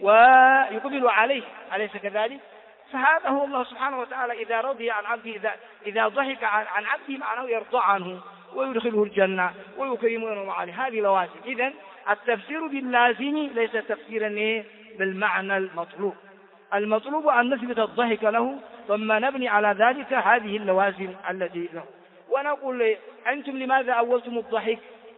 ويقبل عليه، أليس كذلك؟ فهذا هو الله سبحانه وتعالى إذا رضي عن عبده، إذا ضحك عن عبده معناه يرضى عنه ويدخله الجنة ويكرمه عليه. هذه لوازم. إذن التفسير باللازم ليس تفسيرا بالمعنى المطلوب. المطلوب أن نثبت الضحك له ثم نبني على ذلك هذه اللوازم التي له. ونقول أنتم لماذا أولتم الضحك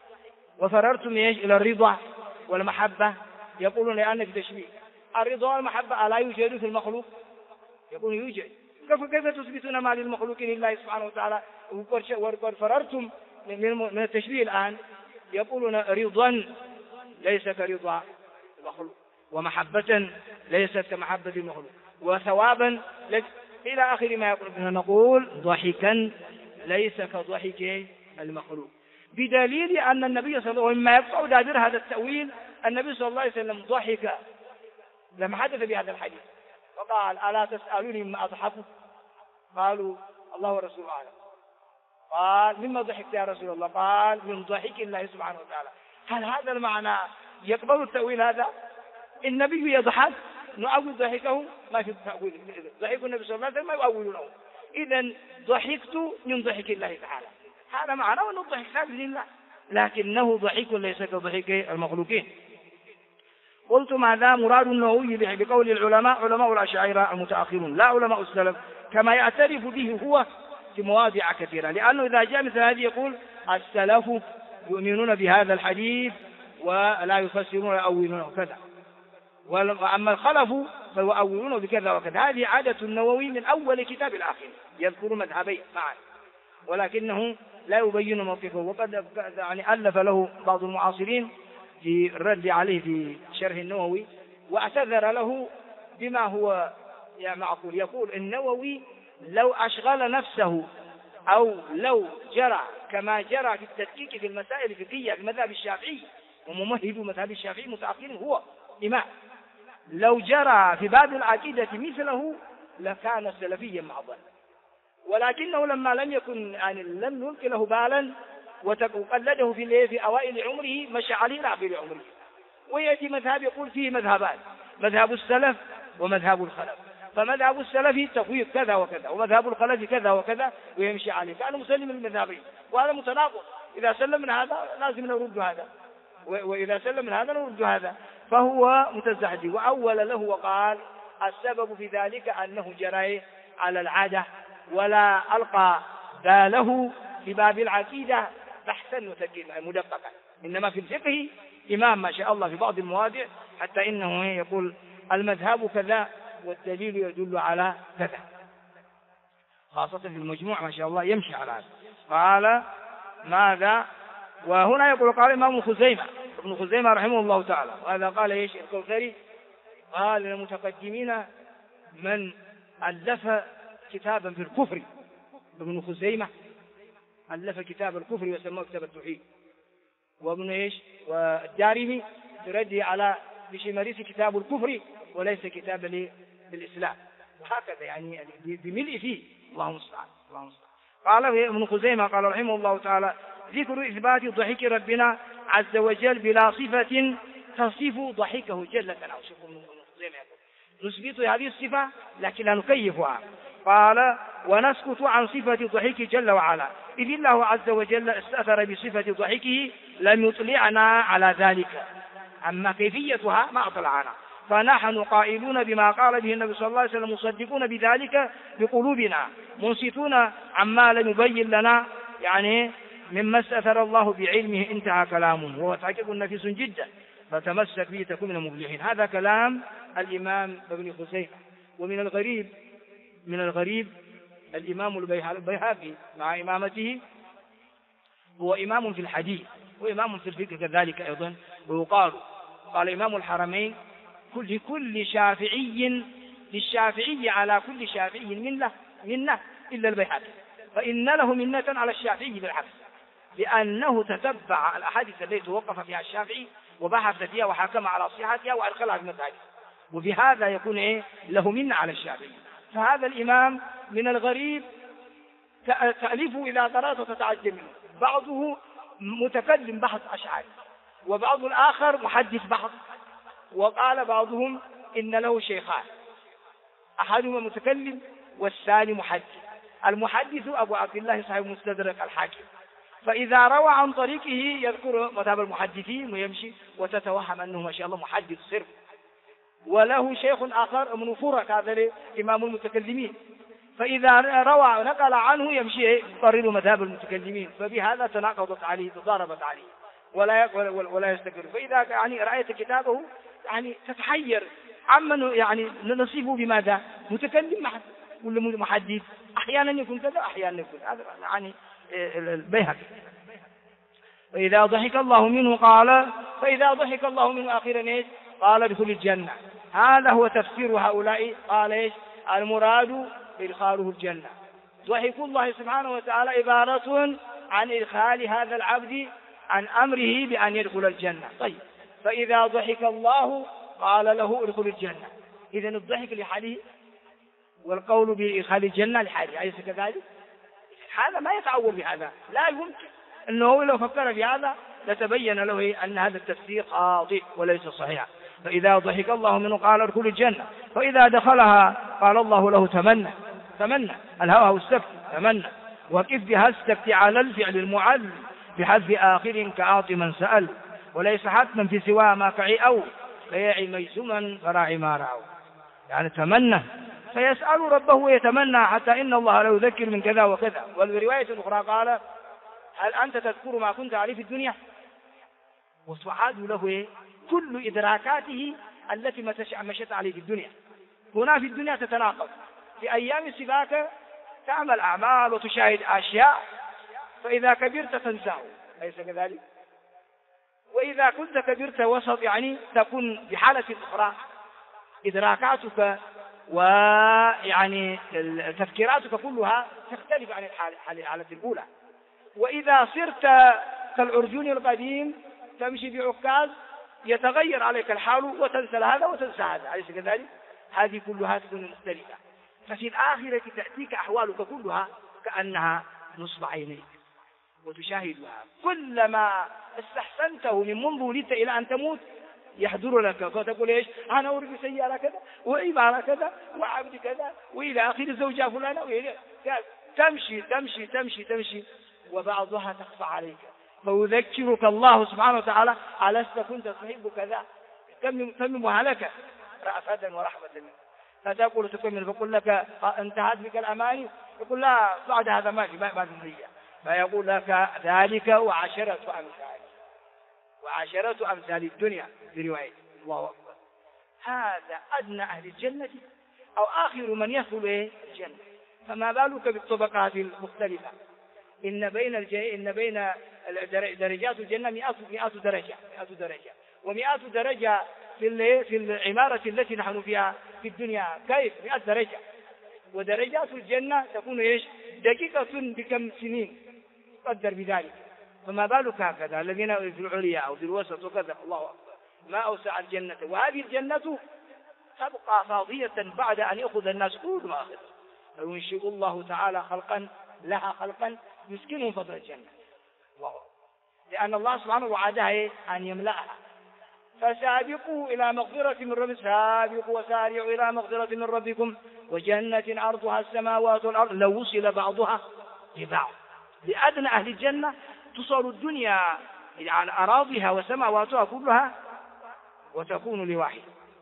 وفررتم إلى الرضا والمحبة؟ يقولون لأن في تشبيه الرضا والمحبة ألا يوجد في المخلوق؟ يقول يوجد. كيف تثبتون ما للمخلوقين لله سبحانه وتعالى وقد فررتم من التشبيه الآن؟ يقولون رضا ليس كرضا المخلوق، ومحبة ليست كمحبة المخلوق، وثوابا إلى آخر ما يقول. نقول ضحكا ليس كضحك المخلوق، بدليل أن النبي صلى الله عليه وسلم، ومما يقطع دابر هذا التأويل، النبي صلى الله عليه وسلم ضحك لما حدث بهذا الحديث فقال ألا تسألوني مما أضحك؟ قالوا الله ورسوله أعلم. قال مما ضحكت يا رسول الله؟ قال من ضحك الله سبحانه وتعالى. هل هذا المعنى يقبل التأويل هذا؟ النبي يضحك نؤول ضحكه؟ ما في تأويل. ضحك النبي صلى الله عليه وسلم ما يؤولونه. إذن ضحكت من ضحك الله تعالى، هذا معناه أنه ضحك ثابت لله، لكنه ضحك ليس كضحك المخلوقين. قلت ماذا مراد النووي بقول العلماء؟ علماء الأشاعرة المتأخرون لا علماء السلف، كما يعترف به هو في مواضع كثيرة، لأنه إذا جاء مثل هذه يقول السلف يؤمنون بهذا الحديث ولا يفسرون ويؤولونه كذا، وأما الخلف فيؤولونه بكذا وكذا. هذه عادة النووي من أول كتاب الآخر، يذكر مذهبين معا ولكنه لا يبين موقفه. وقد يعني ألف له بعض المعاصرين في الرد عليه في شرح النووي واعتذر له بما هو معقول. يقول النووي لو أشغل نفسه أو لو جرى كما جرى في التدقيق في المسائل الفقهية في مذهب الشافعي، وممهد مذهب الشافعي متأخر هو إمام، لو جرى في باب العقيدة مثله لكان سلفيا محضا، ولكنه لما لم يكن يعني لم يلقي له بالا وقلده في أوائل عمره مشى عليه إلى آخر عمره. ويأتي مذهب يقول فيه مذهبان، مذهب السلف ومذهب الخلف، فمذهب السلف تفويض كذا وكذا ومذهب الخلف كذا وكذا ويمشي عليه، كان مسلم المذهبين، وهذا متناقض. إذا سلم من هذا لازم نرد هذا، وإذا سلم من هذا نرد هذا، فهو متزحزح. وأول له وقال السبب في ذلك أنه جرى على العادة ولا ألقى باله في باب العقيدة بحثا مدققا، إنما في الفقه إمام ما شاء الله في بعض المواضع، حتى إنه يقول المذهب كذا والدليل يدل على كذا، خاصة في المجموع ما شاء الله يمشي على هذا. قال ماذا؟ وهنا يقول قال الإمام ابن خزيمة رحمه الله تعالى، وهذا قال ايش الكوثري؟ قال للمتقدمين من ألف كتابا في الكفر، ابن خزيمة ألف كتاب الكفر وسماه كتاب التوحيد، وابن إيش والدارمي تردي على بشماريس كتاب الكفر وليس كتاب للإسلام، وهكذا يعني بملء فيه. الله المستعان. قال ابن خزيمة قال رحمه الله تعالى: ذكر إثبات ضحك ربنا عز وجل بلا صفة تصف ضحكه جل جلاله. شوفوا ابن خزيمة نثبت هذه الصفة لكن لا نكيفها. قال: ونسكت عن صفة ضحك جل وعلا، إذ الله عز وجل استأثر بصفة ضحكه لم يطلعنا على ذلك، أما كيفيتها ما أطلعنا، فنحن قائلون بما قال به النبي صلى الله عليه وسلم، مصدقون بذلك بقلوبنا، منصتون عما لم يبين لنا يعني مما استأثر الله بعلمه. انتهى كلامه، وهو تحقيق نفيس جدا، فتمسك به تكون من المفلحين. هذا كلام الإمام ابن خزيمة. ومن الغريب الإمام البيهقي مع إمامته هو إمام في الحديث وإمام في الفقه كذلك أيضا. ويقال قال إمام الحرمين: لكل شافعي للشافعي على كل شافعي منة إلا البيهقي، فإن له منة على الشافعي بالعكس، لأنه تتبع الأحاديث التي توقف فيها الشافعي وبحث فيها وحكم على صحتها وأدخلها في المذاهب، وبهذا يكون له منة على الشافعي. فهذا الإمام من الغريب تأليفه إلى ثلاثة تتعجب منه، بعضه متكلم بحث أشعري، وبعض الآخر محدث بحث، وقال بعضهم إن له شيخان، أحدهما متكلم والثاني محدث. المحدث أبو عبد الله صاحب مستدرك الحاكم، فإذا روى عن طريقه يذكر مذهب المحدثين ويمشي، وتتوهم أنه ما شاء الله محدث صرف. وله شيخ آخر ابن فرك، هذا إمام المتكلمين، فإذا روى نقل عنه يمشي يقرر مذهب المتكلمين، فبهذا تناقضت عليه تضاربت عليه ولا يستقر. فإذا يعني رأيت كتابه يعني تتحير عمن يعني نصيبه بماذا، متكلم ولا محدث، أحيانا يكون كذا أحيانا يكون هذا يعني البيهقي. فإذا ضحك الله منه آخرا قال ادخل الجنة. هذا هو تفسير هؤلاء. قال ايش المراد؟ إدخاله الجنة. ضحك الله سبحانه وتعالى عبارة عن إدخال هذا العبد عن أمره بأن يدخل الجنة. طيب، فإذا ضحك الله قال له ادخل الجنة، إذن الضحك لحاله والقول بإدخال الجنة لحاله، أليس كذلك؟ هذا ما يتعول بهذا، لا يمكن أنه لو فكر في هذا لتبين له أن هذا التفسير خاطئ وليس صحيحا. فإذا ضحك الله منه قال ادخل الجنة، فإذا دخلها قال الله له تمنى الهوى استفتي تمنى، وكف بها استفتي على الفعل المعل بحذف آخر كأعط من سأل، وليس حتما في سوى ما كعي أو كيعي ميسما فراعي ما رعوا. يعني تمنى، فيسأل ربه ويتمنى حتى إن الله لا يذكر من كذا وكذا. والرواية الأخرى قال: هل أنت تذكر ما كنت عليه في الدنيا؟ وتعاد له كل إدراكاته التي مشت عليه في الدنيا. هنا في الدنيا تتناقض، في أيام السباكة تعمل أعمال وتشاهد أشياء، فإذا كبرت تنساه، أليس كذلك؟ وإذا كنت كبرت وسط يعني تكون بحالة أخرى، إدراكاتك ويعني تفكيراتك كلها تختلف عن الحالة الأولى. وإذا صرت كالعرجون القديم تمشي بعكاز يتغير عليك الحال وتنسى هذا وتنسى هذا، أليس كذلك؟ هذه كلها تكون مختلفة. ففي الآخرة تأتيك أحوالك كلها كأنها نصب عينيك وتشاهدها. كلما استحسنته من منذ ولدت إلى أن تموت يحضر لك، فتقول إيش؟ أنا أريد سيارة كذا وعبارة كذا وعبد كذا وإلى آخر زوجة فلانة، تمشي تمشي تمشي تمشي وبعضها تخفى عليك، فيذكرك الله سبحانه وتعالى: ألست كنت تحب كذا؟ تممها لك رأفة ورحمة منك. فتقول تكمل، فقل لك انتهت بك الأماني، يقول لا بعد هذا ما في، فيقول لك ذلك وعشرة أمثال الدنيا برواية. الله أكبر. هذا أدنى أهل الجنة أو آخر من يدخل الجنة، فما بالك بالطبقات المختلفة؟ إن بين درجات الجنة مئات درجة ومئات درجة في العمارة التي نحن فيها في الدنيا. كيف 100 درجة؟ ودرجات الجنة تكون إيش؟ دقيقة بكم سنين قدر بذلك. فما بالك هكذا الذين في العليا أو في الوسط وكذا. الله أكبر، ما أوسع الجنة. وهذه الجنة تبقى فاضية بعد أن يأخذ الناس كل ما أخذ. فينشئ الله تعالى خلقا لها خلقا يسكنهم فضل الجنة. الله، لأن الله سبحانه وعدها أن يملأها. فسابقوا إلى مغفرة من ربكم، سابقوا وسارعوا إلى مغفرة من ربكم وجنة عرضها السماوات والأرض لو وصل بعضها ببعض. لأدنى أهل الجنة تصل الدنيا على أراضيها وسماواتها كلها وتكون لواحد.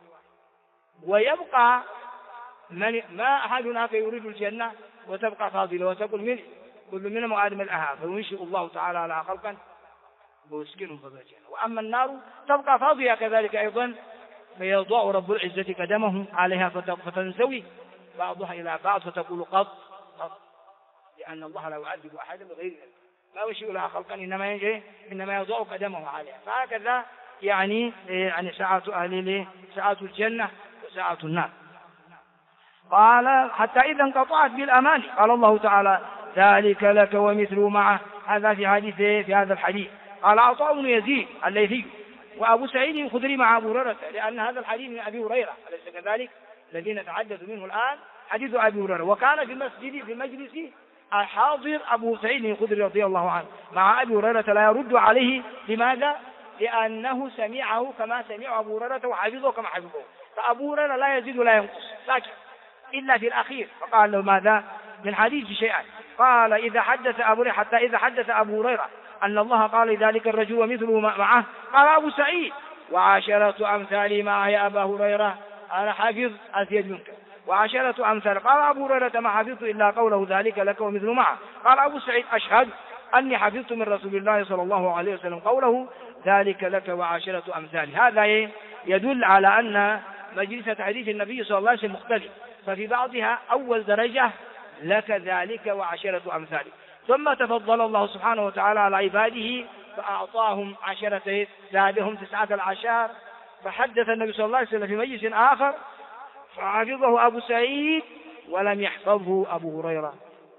ويبقى ما أحد هناك يريد الجنة وتبقى فاضلة وتقول كل منهم آدم الأهاب. فينشئ الله تعالى على خلقا ويسكنهم فضل الجنة. وأما النار تبقى فاضية كذلك أيضا، فيضع رب العزة قدمه عليها فتنزوي بعضها إلى بعض فتقول قط قط، لأن الله لا يعذب أحدا بغير ذلك. ما ينشئ لها خلقا إنما يضع قدمه عليها. فهكذا يعني ساعة ساعة الجنة وساعة النار. قال حتى إذا انقطعت بالأمان قال الله تعالى ذلك لك ومثله معه. هذا في هذا الحديث. قال عطاء بن يزيد الليثي وأبو سعيد الخدري مع أبو هريرة، لأن هذا الحديث من أبي هريرة أليس كذلك؟ الذي نتحدث منه الآن حديث أبي هريرة. وكان في المسجد في المجلس الحاضر أبو سعيد الخدري رضي الله عنه مع أبي هريرة لا يرد عليه. لماذا؟ لأنه سمعه كما سمع أبو هريرة وحفظه كما حفظه. فأبو هريرة لا يزيد ولا ينقص ساكت إلا في الأخير. فقال له ماذا من حديث شيئا؟ قال حتى إذا حدث أبو هريرة أن الله قال ذلك الرجل ومثله معه، قال أبو سعيد وعشرة أمثالي معه يا أبا هريرة أنا حافظ أزيد منك وعشرة أمثال. قال أبو هريرة ما حفظت إلا قوله ذلك لك ومثله معه. قال أبو سعيد أشهد أني حفظت من رسول الله صلى الله عليه وسلم قوله ذلك لك وعشرة أمثال. هذا يدل على أن مجلس حديث النبي صلى الله عليه وسلم مختلف، ففي بعضها أول درجة لك ذلك وعشرة أمثال، ثم تفضل الله سبحانه وتعالى على عباده فأعطاهم 10 زادهم 19. فحدث النبي صلى الله عليه وسلم في مجلس آخر فحفظه أبو سعيد ولم يحفظه أبو هريرة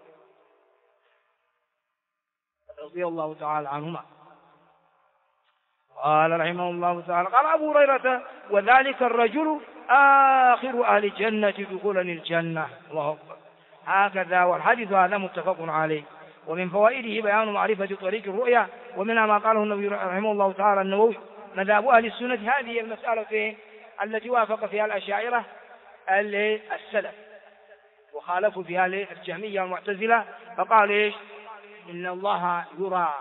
رضي الله تعالى عنهما. قال رحمه الله تعالى قال أبو هريرة وذلك الرجل آخر أهل الجنة دخولا الجنة. الله أكبر. هكذا والحديث هذا متفق عليه. ومن فوائده بيان معرفة طريق الرؤيا، ومنها ما قاله النبي رحمه الله تعالى النووي مذهب أهل السنة. هذه المسألة التي وافق فيها الأشاعرة السلف وخالفوا فيها الجهمية والمعتزلة، فقال إيش؟ إن الله يرى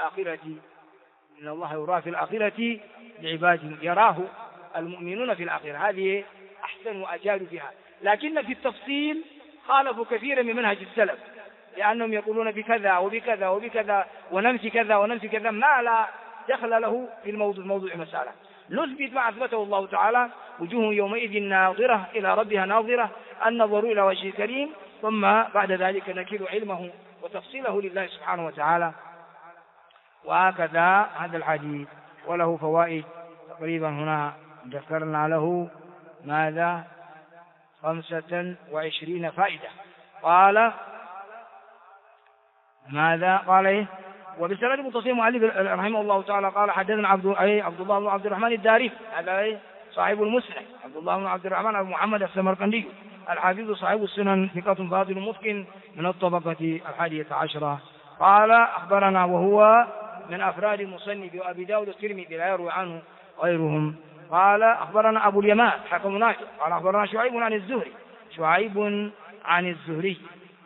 في الآخرة لعباده، يراه المؤمنون في الآخرة. هذه أحسن وأجال فيها. لكن في التفصيل خالفوا كثيرا من منهج السلف، لأنهم يقولون بكذا وبكذا وبكذا ونمسي كذا ونمسي كذا ما لا دخل له في موضوع المسألة. نثبت ما أثبته الله تعالى وجوه يومئذ ناظرة إلى ربها ناظرة، النظر إلى وجه الكريم، ثم بعد ذلك نكل علمه وتفصيله لله سبحانه وتعالى. وهكذا هذا الحديث وله فوائد تقريبا هنا ذكرنا له ماذا 25 فائدة. قال ماذا؟ قال إيه؟ وبسند متصل مؤلف رحمه الله تعالى قال حدثنا عبد الله بن عبد الرحمن الداري، هذا صاحب المسند، عبد الله بن عبد الرحمن أبو محمد السمرقندي الحافظ صاحب السنن ثقة فاضل متقن من الطبقة 11. قال أخبرنا وهو من أفراد المصنف وأبي داود الترمذي لا يروي عنه غيرهم. قال أخبرنا أبو اليمان حكم نافع قال أخبرنا شعيب عن الزهري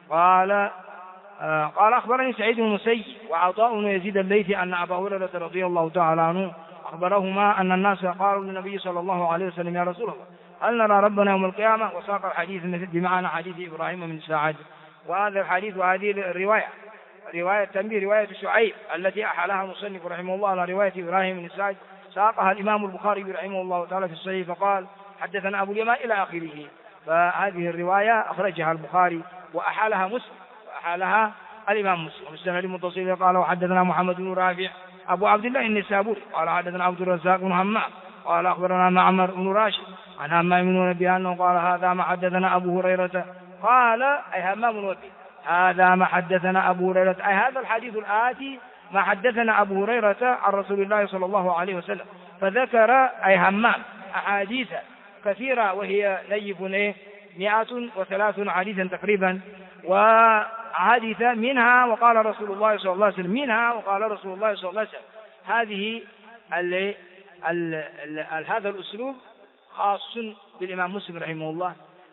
قال أخبرني سعيد بن المسيب وعطاء بن يزيد الليثي أن أبا هريرة رضي الله تعالى عنه أخبرهما أن الناس قالوا للنبي صلى الله عليه وسلم يا رسول الله هل نرى ربنا يوم القيامة؟ وساق الحديث بمعنى حديث إبراهيم من سعد. وهذا الحديث وهذه رواية تنبيه رواية شعيب التي أحالها المصنف رحمه الله على رواية إبراهيم من سعد ساقها الإمام البخاري رحمه الله تعالى في الصحيح فقال حدثنا أبو اليمان إلى آخره. فهذه الرواية أخرجها البخاري وأحالها الإمام مسلم. والسند المتصل قال وحدثنا محمد بن رافع أبو عبد الله النسابوري قال حدثنا عبد الرزاق بن همام قال أخبرنا معمر بن راشد عن همام بن منبه أنه قال هذا ما حدثنا أبو هريرة قال أي همام بن منبه هذا ما حدثنا أبو هريرة أي هذا الحديث الآتي ما حدثنا أبو هريرة عن رسول الله صلى الله عليه وسلم، فذكر أي همام أحاديث كثيرة وهي نيف 103 حديثا تقريبا وحديث منها وقال رسول الله صلى الله عليه وسلم، منها وقال رسول الله صلى الله عليه وسلم. هذه هذا الأسلوب خاص بالإمام مسلم رحمه الله،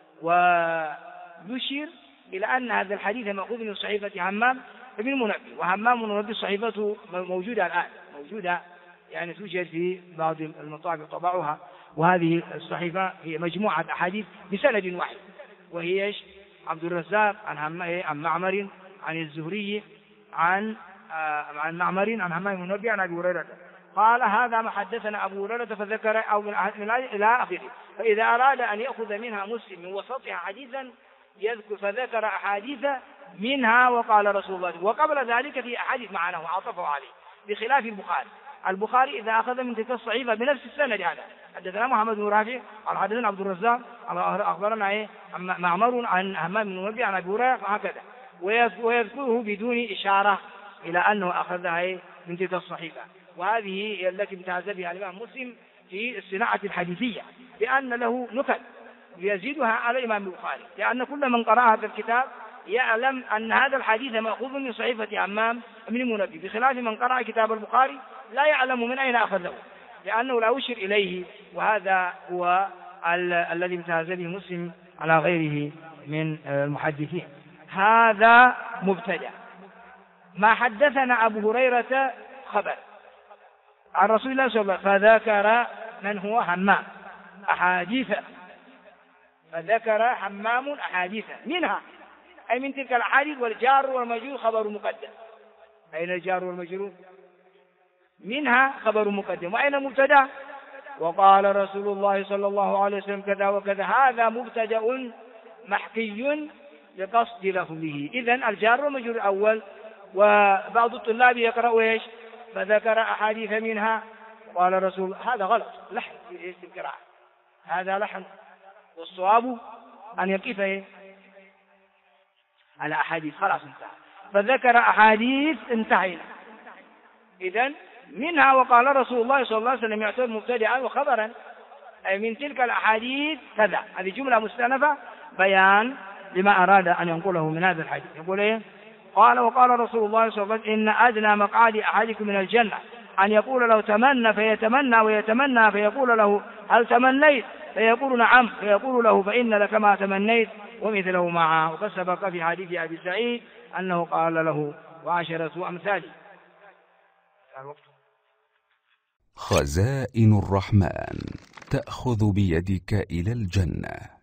ويشير إلى أن هذا الحديث مأخوذ من صحيفة همام بن منبه، وهمام بن منبه صحيفته موجودة الآن، موجودة يعني توجد في بعض المطابع طبعوها، وهذه الصحيفة هي مجموعة أحاديث بسند واحد، وهي عبد الرزاق عن معمر عن الزهري عن معمر عن همام بن منبه عن أبي هريرة قال هذا ما حدثنا أبو هريرة فذكر أو من إلى آخره. فإذا أراد أن يأخذ منها مسلم من وسطها حديثا يذكر فذكر أحاديث منها وقال رسول الله، وقبل ذلك في أحاديث معناه وعطفه عليه، بخلاف البخاري إذا أخذ من تلك الصحيفة بنفس السند هذا حدثنا محمد بن رافع قال حدثنا عبد الرزاق أخبرنا معمر عن همام بن منبه عن أبي هريرة هكذا، ويذكره بدون إشارة إلى أنه أخذها من تلك الصحيفة. وهذه هي التي امتاز بها الإمام مسلم في الصناعة الحديثية، لأن له نكت يزيدها على الإمام البخاري، لأن كل من قرأ هذا الكتاب يعلم أن هذا الحديث مأخوذ من صحيفة همام بن منبه، بخلاف من قرأ كتاب البخاري لا يعلم من أين أخذه لأنه لا يشير إليه. وهذا هو الذي امتاز به مسلم على غيره من المحدثين. هذا مبتدأ. ما حدثنا أبو هريرة خبر عن رسول الله صلى الله عليه وسلم فذكر من هو همام أحاديث، فذكر همام أحاديث منها أي من تلك الأحاديث، والجار والمجرور خبر مقدم. أين الجار والمجرور؟ منها خبر مقدم. وأين مبتدأ؟ وقال رسول الله صلى الله عليه وسلم كذا وكذا. هذا مبتدأ محكي لقصد لفظه. إذن الجار والمجرور الأول. وبعض الطلاب يقرأوا إيش؟ فذكر أحاديث منها قال رسول. هذا غلط، لحن في القراءة، هذا لحن، والصواب أن يقف على أحاديث. خلاص انتهى. فذكر أحاديث انتهينا. إذن منها وقال رسول الله صلى الله عليه وسلم يعتبر مبتدئا وخبرا، أي من تلك الأحاديث كذا. هذه جملة مستأنفة بيان لما أراد أن ينقله من هذا الحديث. يقول إيه؟ قال وقال رسول الله صلى الله عليه وسلم إن أدنى مقعد أحدكم من الجنة أن يقول له تمنى فيتمنى ويتمنى فيقول له هل تمنيت فيقول نعم فيقول له فإن لك ما تمنيت ومثله معه. وقد سبق في حديث أبي سعيد أنه قال له وعشرة أمثالي. خزائن الرحمن تأخذ بيدك إلى الجنة.